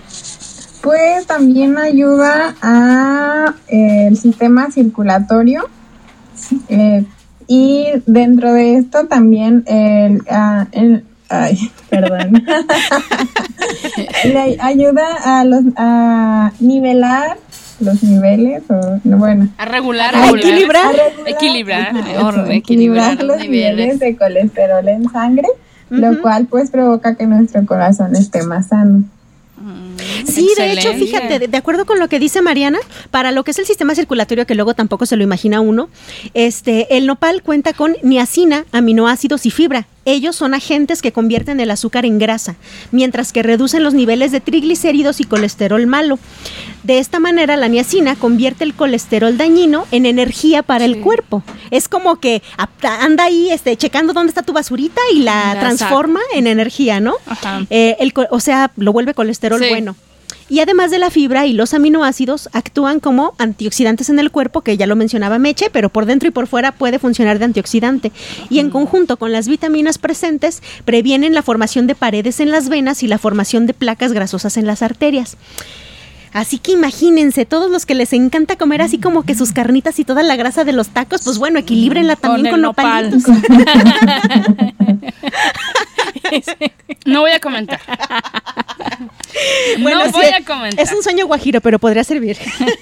Pues también ayuda a eh, el sistema circulatorio eh, y dentro de esto también el, uh, el ay, perdón le ayuda a los a nivelar los niveles, o bueno. A regular, a regular. equilibrar. A regular, Equilibrar. ajá, Orden, eso, equilibrar los los niveles. niveles de colesterol en sangre, Ujú. lo cual pues provoca que nuestro corazón esté más sano. Sí, de hecho, Excelente. fíjate, de, de acuerdo con lo que dice Mariana, para lo que es el sistema circulatorio, que luego tampoco se lo imagina uno, este, el nopal cuenta con niacina, aminoácidos y fibra. Ellos son agentes que convierten el azúcar en grasa, mientras que reducen los niveles de triglicéridos y colesterol malo. De esta manera, la niacina convierte el colesterol dañino en energía para el cuerpo. Es como que ap- anda ahí este, checando dónde está tu basurita y la, La transforma en energía, ¿no? Ajá. Eh, el co- o sea, lo vuelve colesterol Sí. bueno. Y además de la fibra y los aminoácidos, actúan como antioxidantes en el cuerpo, que ya lo mencionaba Meche, pero por dentro y por fuera puede funcionar de antioxidante. Y en conjunto con las vitaminas presentes, previenen la formación de paredes en las venas y la formación de placas grasosas en las arterias. Así que imagínense, todos los que les encanta comer así como que sus carnitas y toda la grasa de los tacos, pues bueno, equilíbrenla también el con, nopal. nopalitos. No voy a comentar. Bueno, no sí, voy a comentar. es un sueño guajiro, pero podría servir.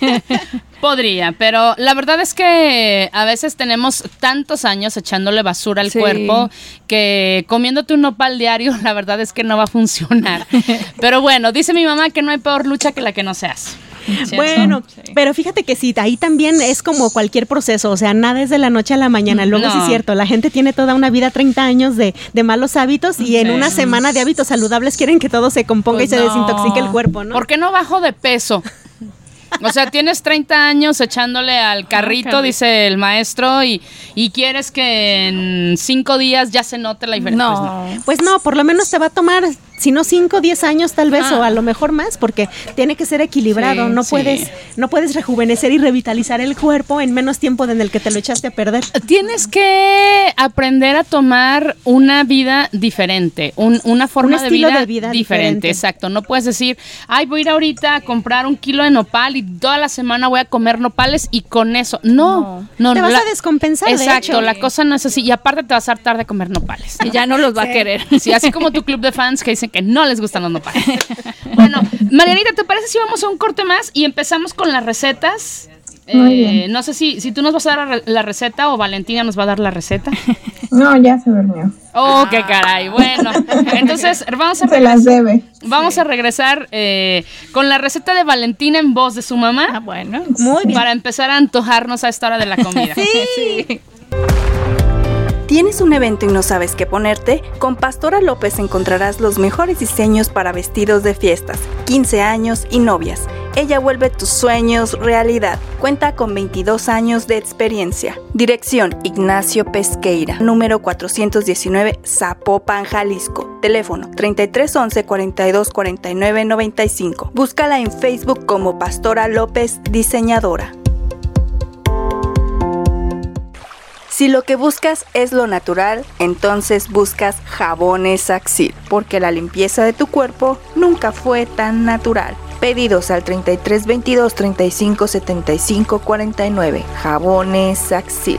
Podría, pero la verdad es que a veces tenemos tantos años echándole basura al Sí. cuerpo que comiéndote un nopal diario, la verdad es que no va a funcionar. Pero bueno, dice mi mamá que no hay peor lucha que la que no se hace. ¿Cierto? Bueno, Sí. pero fíjate que sí, ahí también es como cualquier proceso, o sea, nada es de la noche a la mañana. Luego No. sí es cierto, la gente tiene toda una vida, treinta años de, de malos hábitos y en Sí. una semana de hábitos saludables quieren que todo se componga Pues y se no. desintoxique el cuerpo, ¿no? ¿Por qué no bajo de peso? O sea, tienes treinta años echándole al carrito, carrito. dice el maestro, y, y quieres que en cinco días ya se note la diferencia. Pues no. No. Pues no, por lo menos te va a tomar, si no cinco, diez años tal vez, Ah. o a lo mejor más, porque tiene que ser equilibrado. Sí, no sí. puedes, no puedes rejuvenecer y revitalizar el cuerpo en menos tiempo en el que te lo echaste a perder. Tienes que aprender a tomar una vida diferente, un- una forma de estilo vida, de vida diferente, diferente. exacto. No puedes decir, ay, voy a ir ahorita a comprar un kilo de nopal y toda la semana voy a comer nopales y con eso. No, no, Te no, vas la- a descompensar, de Exacto, hecho. la cosa no es así. Y aparte te vas a hartar de comer nopales. Y ya no los va a querer. Sí, así como tu club de fans que dicen que no les gustan los nopales. Bueno, Marianita, ¿te parece si vamos a un corte más y empezamos con las recetas? Muy Eh, bien. no sé si, si tú nos vas a dar la re- la receta o Valentina nos va a dar la receta. No, ya se durmió. Oh, qué caray. Bueno, entonces vamos a, Se las regres- debe. vamos a regresar eh, con la receta de Valentina en voz de su mamá. Ah, bueno. Muy bien. Para empezar a antojarnos a esta hora de la comida. Sí. ¿Tienes un evento y no sabes qué ponerte? Con Pastora López encontrarás los mejores diseños para vestidos de fiestas, quince años y novias. Ella vuelve tus sueños realidad. Cuenta con veintidós años de experiencia. Dirección: Ignacio Pesqueira, número cuatrocientos diecinueve, Zapopan, Jalisco. Teléfono: treinta y tres once, cuarenta y dos cuarenta y nueve noventa y cinco. Búscala en Facebook como Pastora López Diseñadora. Si lo que buscas es lo natural, entonces buscas Jabones Axil, porque la limpieza de tu cuerpo nunca fue tan natural. Pedidos al treinta y tres veintidós, treinta y cinco setenta y cinco cuarenta y nueve. Jabones Axil.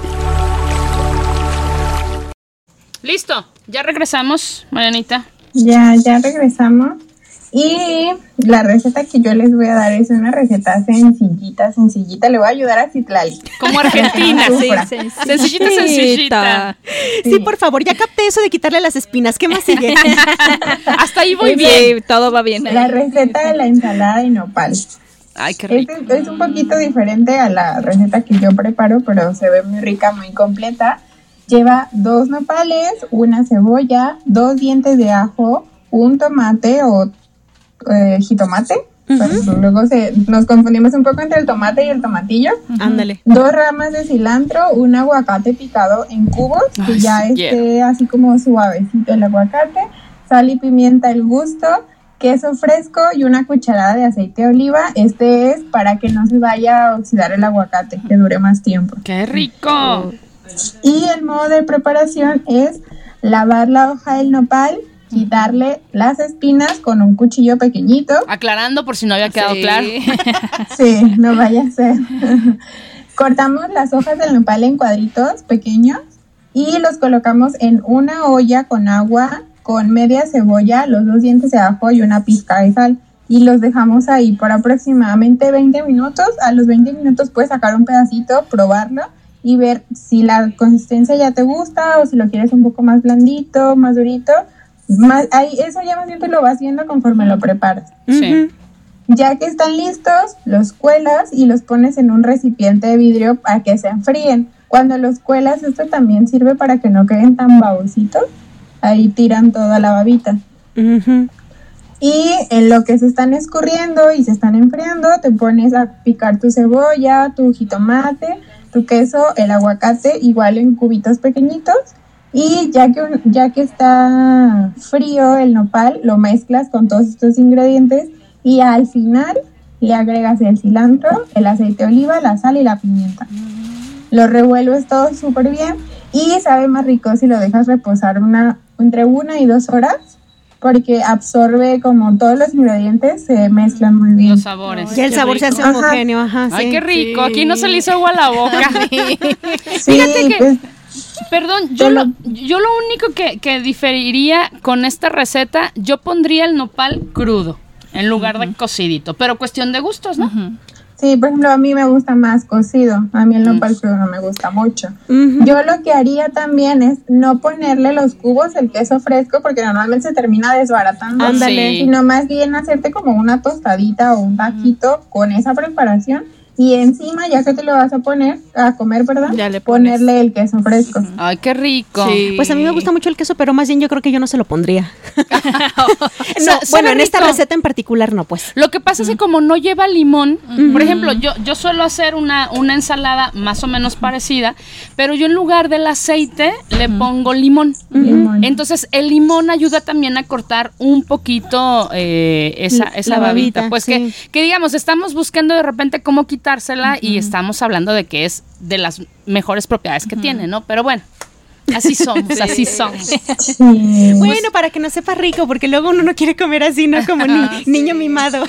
Listo, ya regresamos, Marianita. Ya, ya regresamos. Y la receta que yo les voy a dar es una receta sencillita, sencillita. Le voy a ayudar a Citlali. Como Argentina, No sí. sufra. Sencillita, sencillita. Sí, por favor, ya capté eso de quitarle las espinas. ¿Qué más sigue? Hasta ahí voy Sí, bien. Sí, todo va bien. La receta de la ensalada de nopal. Ay, qué rico. Este es un poquito diferente a la receta que yo preparo, pero se ve muy rica, muy completa. Lleva dos nopales, una cebolla, dos dientes de ajo, un tomate o eh, jitomate. Pues luego se, nos confundimos un poco entre el tomate y el tomatillo. Ándale. Dos ramas de cilantro, un aguacate picado en cubos, que Ay, ya sí, esté así como suavecito el aguacate, sal y pimienta al gusto, queso fresco y una cucharada de aceite de oliva. Este es para que no se vaya a oxidar el aguacate, que dure más tiempo. Qué rico. Y el modo de preparación es lavar la hoja del nopal, quitarle las espinas con un cuchillo pequeñito. Aclarando por si no había quedado Sí. claro. Sí, no vaya a ser. Cortamos las hojas del nopal en cuadritos pequeños y los colocamos en una olla con agua, con media cebolla, los dos dientes de ajo y una pizca de sal. y los dejamos ahí por aproximadamente veinte minutos. A los veinte minutos puedes sacar un pedacito, probarlo y ver si la consistencia ya te gusta o si lo quieres un poco más blandito, más durito. Más, ahí, eso ya más bien te lo vas viendo conforme lo preparas. Sí. Ya que están listos, los cuelas y los pones en un recipiente de vidrio para que se enfríen. Cuando los cuelas, esto también sirve para que no queden tan babositos. Ahí tiran toda la babita. Ujú. Y en lo que se están escurriendo y se están enfriando, te pones a picar tu cebolla, tu jitomate, tu queso, el aguacate, igual en cubitos pequeñitos. Y ya que, un- ya que está frío el nopal, lo mezclas con todos estos ingredientes y al final le agregas el cilantro, el aceite de oliva, la sal y la pimienta. Lo revuelves todo súper bien y sabe más rico si lo dejas reposar una, entre una y dos horas, porque absorbe como todos los ingredientes, se mezclan muy bien. Los sabores. Y el Qué sabor se rico. hace homogéneo, ajá. Ay, sí. qué rico. Sí. Aquí no se le hizo agua a la boca. Sí, Fíjate que, pues, perdón, yo lo, yo lo único que, que diferiría con esta receta, yo pondría el nopal crudo en lugar de cocidito, pero cuestión de gustos, ¿no? sí, por ejemplo, a mí me gusta más cocido. A mí el nopal crudo no me gusta mucho. Ujú. Yo lo que haría también es no ponerle los cubos el queso fresco, porque normalmente se termina desbaratando. Ándale. Sí. Sino más bien hacerte como una tostadita o un taquito con esa preparación. Y encima, ya que te lo vas a poner, a comer, perdón, Ya le pones. ponerle el queso fresco. Ay, qué rico. Sí. Pues a mí me gusta mucho el queso, pero más bien yo creo que yo no se lo pondría. no, Sa- sabe bueno, en esta rico. receta en particular no, pues. Lo que pasa es que como no lleva limón, por ejemplo, yo, yo suelo hacer una, una ensalada más o menos parecida, pero yo en lugar del aceite le pongo limón. Limón. Entonces el limón ayuda también a cortar un poquito eh, esa, La esa babita. babita, Pues sí. que, que digamos, estamos buscando de repente cómo quitársela y estamos hablando de que es de las mejores propiedades que tiene, ¿no? Pero bueno, así somos, así somos. Sí. Bueno, para que no sepa rico, porque luego uno no quiere comer así, ¿no? Como ni- niño mimado.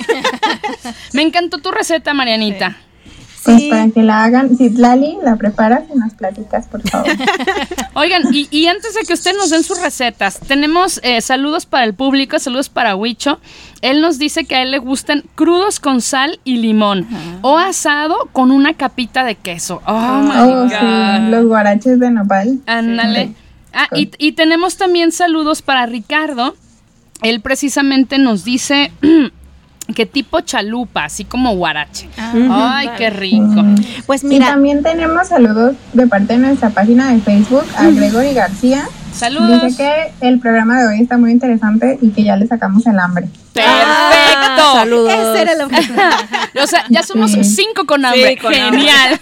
Me encantó tu receta, Marianita. Pues Sí. para que la hagan, si Lali la preparas y nos platicas, por favor. Oigan, y, y antes de que ustedes nos den sus recetas, tenemos eh, saludos para el público, saludos para Huicho. Él nos dice que a él le gustan crudos con sal y limón o asado con una capita de queso. Oh, my Oh, God. sí, los guaraches de nopal. Ándale. Sí. Ah, y, y tenemos también saludos para Ricardo. Él precisamente nos dice que tipo chalupa, así como guarache. Ay, qué rico. Pues Y mira, también tenemos saludos de parte de nuestra página de Facebook a Gregory García. Saludos. Dice que el programa de hoy está muy interesante y que ya le sacamos el hambre. Perfecto. Saludos. ese era el objetivo. O sea, ya somos Sí. cinco con hambre. Sí, con hambre. Genial.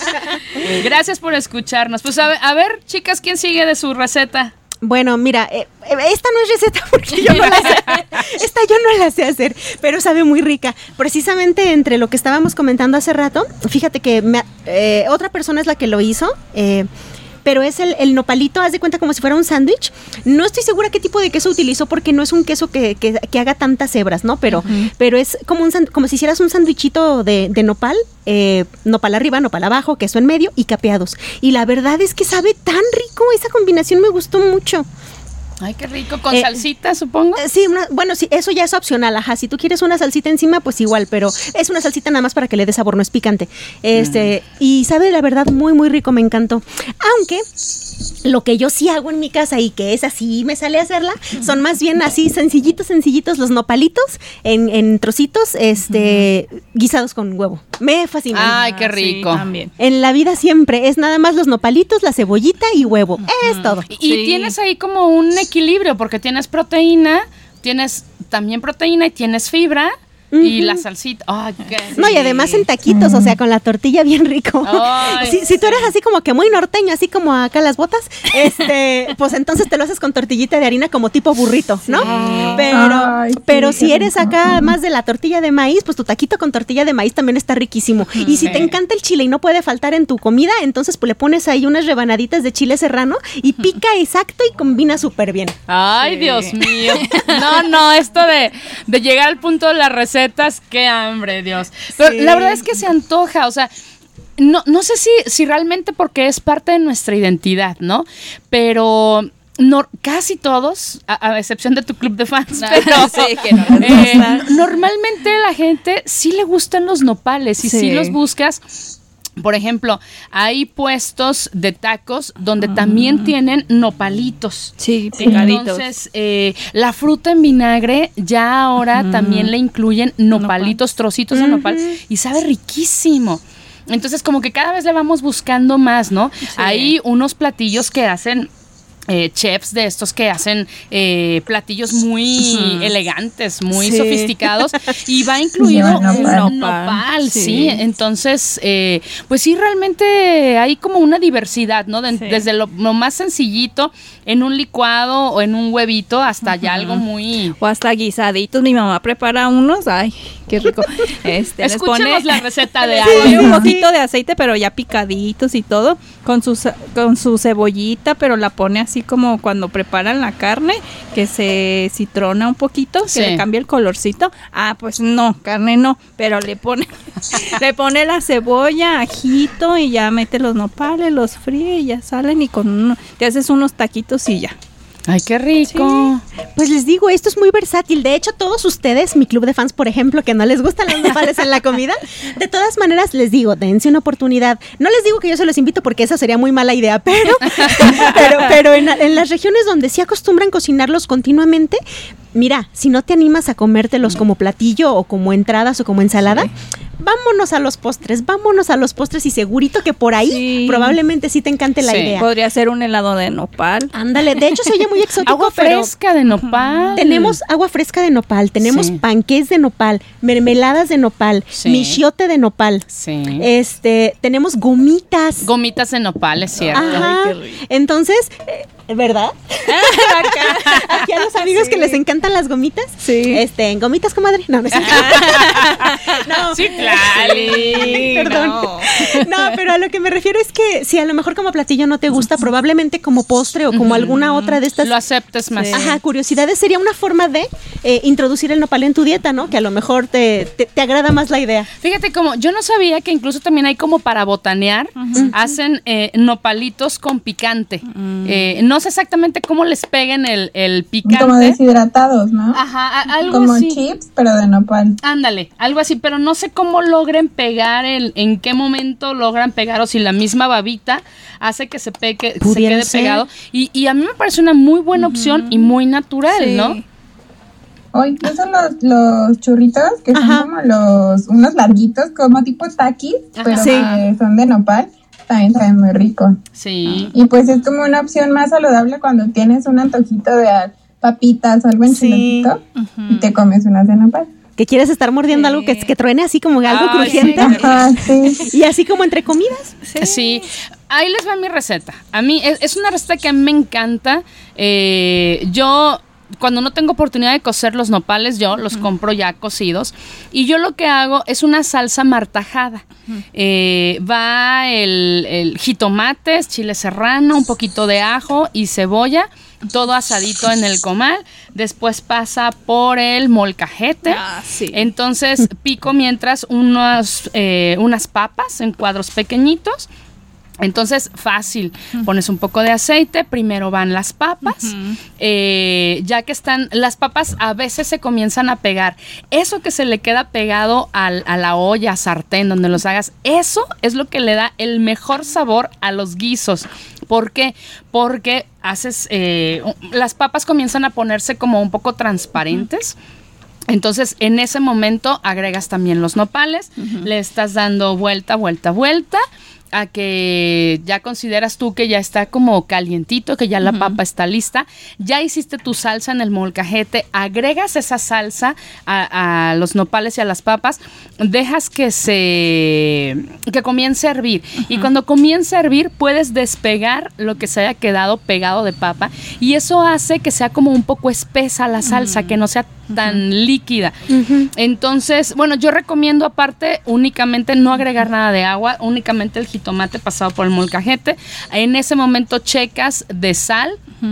Gracias por escucharnos. Pues a ver, a ver, chicas, ¿quién sigue de su receta? Bueno, mira, eh, eh, esta no es receta porque yo no la sé. Esta yo no la sé hacer, pero sabe muy rica. Precisamente entre lo que estábamos comentando hace rato, fíjate que me- eh, otra persona es la que lo hizo. eh, pero es el, el nopalito, haz de cuenta como si fuera un sándwich. No estoy segura qué tipo de queso utilizó porque no es un queso que, que, que haga tantas hebras, ¿no? Pero, pero es como un san- como si hicieras un sándwichito de, de nopal, eh, nopal arriba, nopal abajo, queso en medio y capeados. Y la verdad es que sabe tan rico, esa combinación me gustó mucho. Ay, qué rico. Con Eh, salsita, supongo. Eh, Sí, una- bueno, sí, eso ya es opcional, ajá. Si tú quieres una salsita encima, pues igual, pero es una salsita nada más para que le dé sabor, no es picante. Este, y sabe la verdad muy, muy rico, me encantó. Aunque lo que yo sí hago en mi casa y que es así me sale a hacerla, son más bien así sencillitos, sencillitos los nopalitos en, en trocitos, este, guisados con huevo. Me fascina. Ay, qué rico. Sí, también. En la vida siempre es nada más los nopalitos, la cebollita y huevo. Es todo. Y Sí. tienes ahí como un equilibrio, porque tienes proteína, tienes también proteína y tienes fibra y la salsita. Ay, qué No, y además en taquitos, o sea, con la tortilla bien rico. Ay, si, si tú eres así como que muy norteño, así como acá las botas, este, pues entonces te lo haces con tortillita de harina como tipo burrito, ¿no? Pero, Ay, sí, pero qué si eres rico. acá más de la tortilla de maíz, pues tu taquito con tortilla de maíz también está riquísimo. Y si te encanta el chile y no puede faltar en tu comida, entonces pues le pones ahí unas rebanaditas de chile serrano y pica exacto y combina súper bien. Ay, Sí. Dios mío. No, no, esto de, de llegar al punto de las recetas, qué hambre, Dios. Pero Sí. la verdad es que se antoja, o sea, no, no sé si, si realmente porque es parte de nuestra identidad, ¿no? Pero no, casi todos, a, a excepción de tu club de fans, No, pero sí, que no les eh, gusta. normalmente la gente sí le gustan los nopales y Sí. sí los buscas. Por ejemplo, hay puestos de tacos donde también tienen nopalitos. Sí, picaditos. Entonces, eh, la fruta en vinagre ya ahora Ujú. también le incluyen nopalitos, trocitos de Ujú. nopal y sabe riquísimo. Entonces, como que cada vez le vamos buscando más, ¿no? Hay unos platillos que hacen eh, chefs de estos que hacen eh, platillos muy Ujú. elegantes, muy Sí. sofisticados y va incluido Lleva un nopal. nopal, sí. Sí. Entonces, eh, pues sí, realmente hay como una diversidad, ¿no? De- Desde lo, lo más sencillito en un licuado o en un huevito hasta ya algo muy... O hasta guisaditos. Mi mamá prepara unos. Ay, qué rico. Este, les Escuchemos pone la receta de Sí, algo. un poquito de aceite, pero ya picaditos y todo, con su, ce- con su cebollita, pero la pone así como cuando preparan la carne, que se citrona un poquito, que Sí. le cambia el colorcito. Ah, pues no, carne no, pero le pone, le pone la cebolla, ajito y ya mete los nopales, los fríe y ya salen y con uno, te haces unos taquitos y ya. Ay, qué rico. Pues les digo, esto es muy versátil. De hecho, todos ustedes, mi club de fans, por ejemplo, que no les gustan los nopales en la comida, de todas maneras les digo, dense una oportunidad. No les digo que yo se los invito porque esa sería muy mala idea, pero, pero, pero en, en las regiones donde sí acostumbran cocinarlos continuamente, mira, si no te animas a comértelos como platillo o como entradas o como ensalada, vámonos a los postres, vámonos a los postres y segurito que por ahí Sí. probablemente sí te encante la Sí. idea. Podría ser un helado de nopal. Ándale, de hecho se oye muy exótico, Agua pero fresca de nopal. tenemos agua fresca de nopal, tenemos Sí. panqués de nopal, mermeladas de nopal, Sí. michiote de nopal. Sí. Este, tenemos gomitas. Gomitas de nopal, es cierto. Ajá. Entonces, eh, ¿verdad? Aquí a los amigos que les encantan las gomitas. Sí. Este, gomitas, comadre. No, no es cierto. No. Sí, claro. Perdón. no. No, pero a lo que me refiero es que si a lo mejor como platillo no te gusta, probablemente como postre o como alguna otra de estas. Lo aceptes más. Ajá, curiosidades sería una forma de eh, introducir el nopal en tu dieta, ¿no? Que a lo mejor te, te, te agrada más la idea. Fíjate como, yo no sabía que incluso también hay como para botanear, hacen eh, nopalitos con picante. Eh, no sé exactamente cómo les peguen el, el picante. Como deshidratados, ¿no? Ajá, a- algo Como así. chips, pero de nopal. Ándale, algo así, pero no sé cómo logren pegar, el, en qué momento logran pegar o si la misma babita hace que se, pegue, se Pudiera quede ser. pegado. Y, y a mí me parece una muy buena opción y muy natural, Sí. ¿no? O incluso los, los churritos, que Ajá. son como los, unos larguitos, como tipo taquis, Ajá. pero Sí. que son de nopal, también saben muy rico. Sí. Y pues es como una opción más saludable cuando tienes un antojito de ah, papitas o algo Sí. enchiladito y te comes unas de nopal. Que quieres estar mordiendo Sí. algo que, que truene así como algo Ay, crujiente. sí. Ajá, sí. Y así como entre comidas. Sí. Ahí les va mi receta. A mí es, es una receta que a mí me encanta. Eh, yo cuando no tengo oportunidad de cocer los nopales, yo los compro ya cocidos. Y yo lo que hago es una salsa martajada. Eh, va el, el jitomate, chile serrano, un poquito de ajo y cebolla, todo asadito en el comal. Después pasa por el molcajete. Ah, sí. Entonces pico mientras unos, eh, unas papas en cuadros pequeñitos. Entonces, fácil, pones un poco de aceite, primero van las papas, eh, ya que están, las papas a veces se comienzan a pegar. Eso que se le queda pegado al, a la olla, sartén, donde los hagas, eso es lo que le da el mejor sabor a los guisos. ¿Por qué? Porque haces, eh, las papas comienzan a ponerse como un poco transparentes. Entonces, en ese momento agregas también los nopales, le estás dando vuelta, vuelta, vuelta, a que ya consideras tú que ya está como calientito, que ya la papa está lista, ya hiciste tu salsa en el molcajete, agregas esa salsa a, a los nopales y a las papas, dejas que se que comience a hervir, y cuando comience a hervir puedes despegar lo que se haya quedado pegado de papa, y eso hace que sea como un poco espesa la salsa, que no sea tan líquida. Entonces, bueno, yo recomiendo aparte únicamente no agregar nada de agua, únicamente el jitomate pasado por el molcajete. En ese momento checas de sal.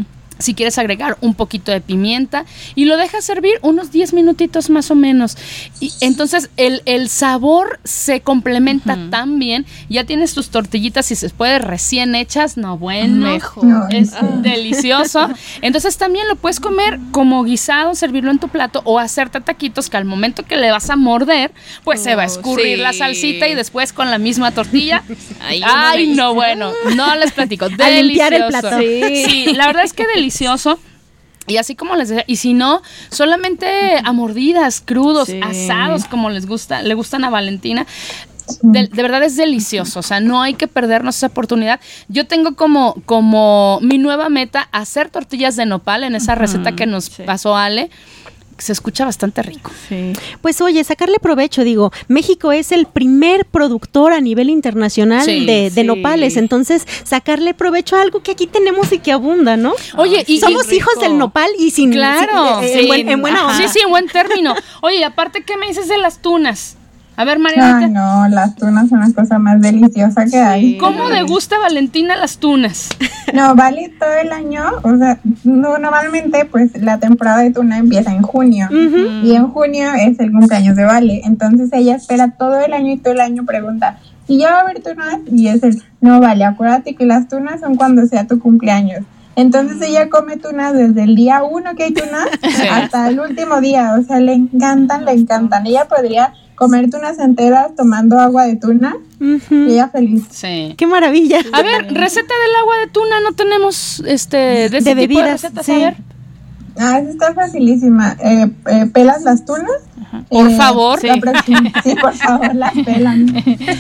si quieres agregar un poquito de pimienta y lo dejas servir unos diez minutitos más o menos. Y entonces el, el sabor se complementa uh-huh. tan bien. Ya tienes tus tortillitas, si se puede, recién hechas, no bueno, mejor. No, es sí. delicioso. Entonces también lo puedes comer como guisado, servirlo en tu plato o hacerte taquitos que al momento que le vas a morder, pues oh, se va a escurrir sí. la salsita y después con la misma tortilla. Ay, Ay no, bueno, no les platico. A limpiar el plato. Sí. sí, la verdad es que delicioso. Y así como les decía, y si no, solamente a mordidas, crudos, sí. asados, como les gusta, le gustan a Valentina. De, de verdad es delicioso, o sea, no hay que perdernos esa oportunidad. Yo tengo como, como mi nueva meta hacer tortillas de nopal en esa uh-huh, receta que nos sí. pasó Ale. Se escucha bastante rico. Sí. Pues oye, sacarle provecho, digo, México es el primer productor a nivel internacional sí, de, de sí. nopales, entonces sacarle provecho a algo que aquí tenemos y que abunda, ¿no? Oye, y somos y hijos del nopal y sin claro, sin, eh, sí, en, buen, en buena onda. Sí, sí, en buen término. Oye, aparte, ¿qué me dices de las tunas? A ver, Marianita. Ay, no, las tunas son la cosa más deliciosa que sí. hay. ¿Cómo le gusta a Valentina las tunas? No, Vale todo el año, o sea, no, normalmente pues la temporada de tuna empieza en junio uh-huh. y en junio es el cumpleaños de Vale, entonces ella espera todo el año y todo el año pregunta, ¿y ya va a haber tunas? Y es el, no Vale, acuérdate que las tunas son cuando sea tu cumpleaños. Entonces ella come tunas desde el día uno que hay tunas sí. hasta el último día, o sea, le encantan, le encantan. Ella podría comer tunas enteras tomando agua de tuna uh-huh. y ella feliz. Sí. ¡Qué maravilla! A ver, receta del agua de tuna, no tenemos este de, de ese bebidas, tipo de recetas, sí. a ver. Ah, esa está facilísima. Eh, eh, pelas las tunas. Uh-huh. Por eh, favor. Sí. Próxima, sí, por favor, las pelan. eh,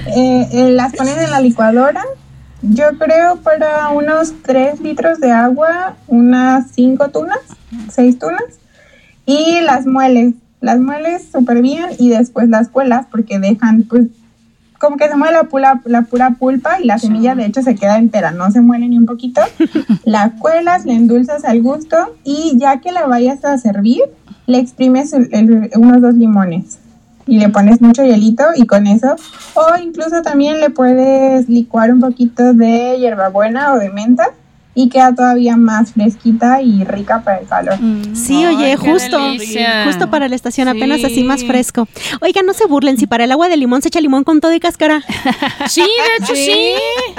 eh, las ponen en la licuadora. Yo creo para unos tres litros de agua, unas cinco tunas, seis tunas, y las mueles. Las mueles súper bien y después las cuelas porque dejan, pues, como que se muele la, pula, la pura pulpa y la semilla sí. de hecho se queda entera, no se muele ni un poquito. La cuelas, le endulzas al gusto y ya que la vayas a servir, le exprimes el, el, unos dos limones y le pones mucho hielito y con eso, o incluso también le puedes licuar un poquito de hierbabuena o de menta y queda todavía más fresquita y rica para el calor. Mm. Sí, Ay, oye, justo, delicia. justo para la estación, Sí. apenas así más fresco. Oigan, no se burlen, si para el agua de limón se echa limón con todo y cáscara. Sí, de hecho sí. sí.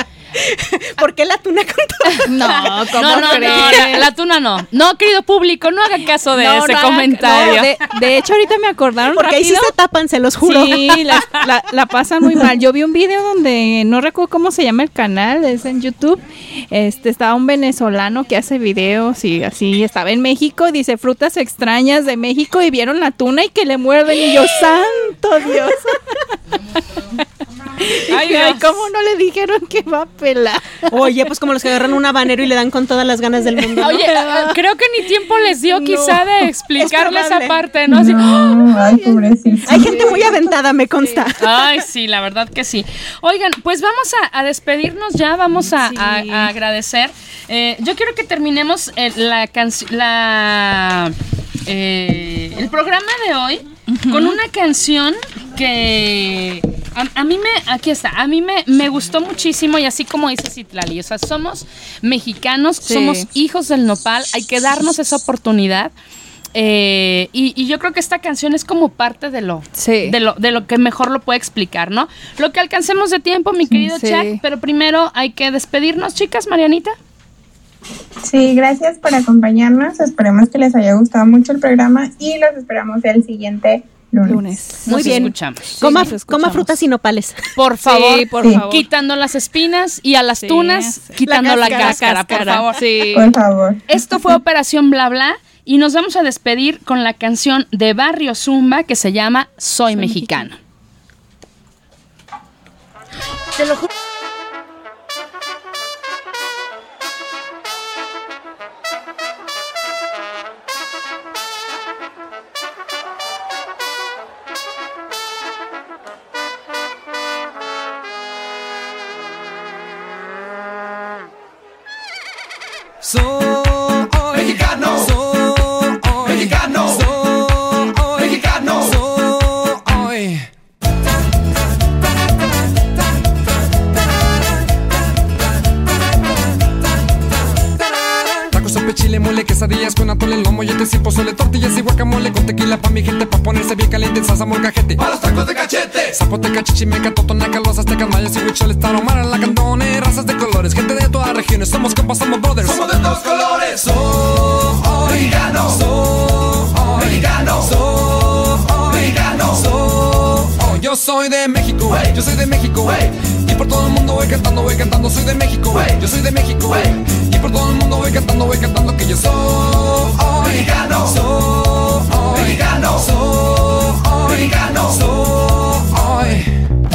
¿Por qué la tuna con todo? No, ¿cómo no, no, crees? no, la, la tuna no. No, querido público, no haga caso de no, ese no, comentario. No, de, de hecho, ahorita me acordaron porque rápido. ahí sí se tapan, se los juro. Sí, la, la, la pasan muy mal. Yo vi un video donde, no recuerdo cómo se llama el canal, es en YouTube. Este, estaba un venezolano que hace videos y así, estaba en México, dice frutas extrañas de México y vieron la tuna y que le muerden y yo, ¡santo Dios! Ay, ay, ¿cómo no le dijeron que va a pelar? Oye, pues como los que agarran un habanero y le dan con todas las ganas del mundo, ¿no? Oye, uh, creo que ni tiempo les dio no, quizá de explicarle esa parte, ¿no? No, Así, oh, ay, pobrecito. Hay gente muy aventada, me consta. Ay, sí, la verdad que sí. Oigan, pues vamos a, a despedirnos ya, vamos a, sí. a, a agradecer. Eh, yo quiero que terminemos eh, la canción, la eh, el programa de hoy uh-huh. con una canción que a, a mí me, aquí está, a mí me, me gustó muchísimo y así como dice Citlali, o sea, somos mexicanos, sí. somos hijos del nopal, hay que darnos esa oportunidad. Eh, y, y yo creo que esta canción es como parte de lo, sí. de lo de lo que mejor lo puede explicar, ¿no? Lo que alcancemos de tiempo, mi querido sí. Chuck, pero primero hay que despedirnos, chicas. Marianita. Sí, gracias por acompañarnos. Esperemos que les haya gustado mucho el programa y los esperamos el siguiente lunes. lunes. Muy nos bien. Escuchamos. Sí, coma, nos escuchamos. Coma frutas y nopales. Por favor, sí, por sí. favor. Quitando las espinas y a las sí. tunas, quitando la cáscara, la cáscara, la cáscara por favor. Sí. Por favor. Esto fue Operación Bla Bla. Y nos vamos a despedir con la canción de Barrio Zumba que se llama Soy, Soy Mexicano. mexicano. Te lo juro. Soy mexicano. Soy mexicano. Soy mexicano. Soy. Tacos o chile, mole, quesadillas con atole, lomo, yetes y pozole, tortillas y guacamole con tequila pa' mi gente, pa' ponerse bien caliente, salsa molcajete, pa' los tacos de cachete, zapoteca, chichimeca, totonaca, los aztecas, mayas y huicholes, tarahumara, lacandone, razas de colores, gente de todas regiones, somos compas, somos brothers, somos de todos colores. Soy mexicano, soy mexicano, soy mexicano, soy. Yo soy de México, wey. Yo soy de México, wey. Y por todo el mundo voy cantando, voy cantando, soy de México, wey. Yo soy de México, wey. Y por todo el mundo voy cantando, voy cantando que yo soy mexicano, soy mexicano, soy mexicano, soy.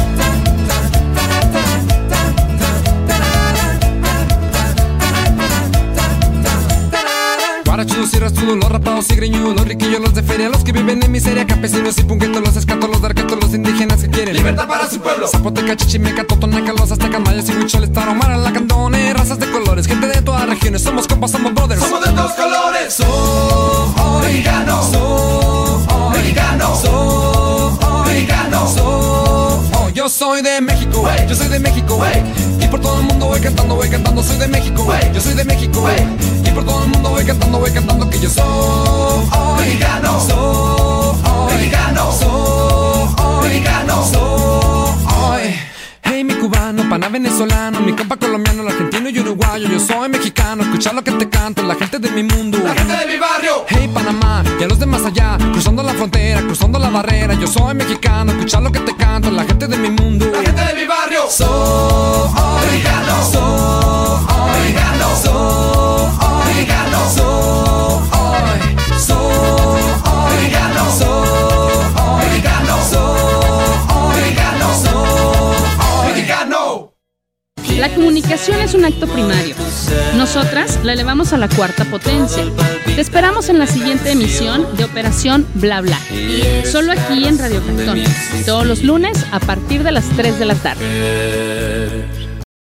Guarachudos y rastrudos, los rapados y greñudos, los riquillos, los de feria, los que viven en miseria, campesinos y punquetos, los escatos, los darquetos, los indígenas que quieren libertad para su pueblo. Zapoteca, chichimeca, totonaca, los aztecas, mayas y huicholes, tarahumara, lacandone, razas de colores, gente de todas regiones, somos compas, somos brothers, somos de todos colores. Soy mexicano, soy mexicano, soy mexicano, soy. Yo soy de México, wey. Yo soy de México, wey. Y por todo el mundo voy cantando, voy cantando, soy de México, wey. Yo soy de México, wey. Y por todo el mundo voy cantando, voy cantando que yo soy mexicano, soy mexicano, soy mexicano, soy. Hey, mi cubano, pana venezolano, mi compa colombiano, el argentino y uruguayo. Yo soy mexicano, escucha lo que te canto, la gente de mi mundo, la gente de mi barrio. Hey, Panamá, y a los de más allá, cruzando la frontera, cruzando la barrera. Yo soy mexicano, escucha lo que te canto, la gente de mi mundo, la gente de mi barrio. Soy mexicano, soy mexicano, soy mexicano, soy, soy mexicano, soy mexicano, soy mexicano, soy mexicano. La comunicación es un acto primario. Nosotras la elevamos a la cuarta potencia. Te esperamos en la siguiente emisión de Operación Bla Bla. Solo aquí en Radio Cantón. Todos los lunes a partir de las tres de la tarde.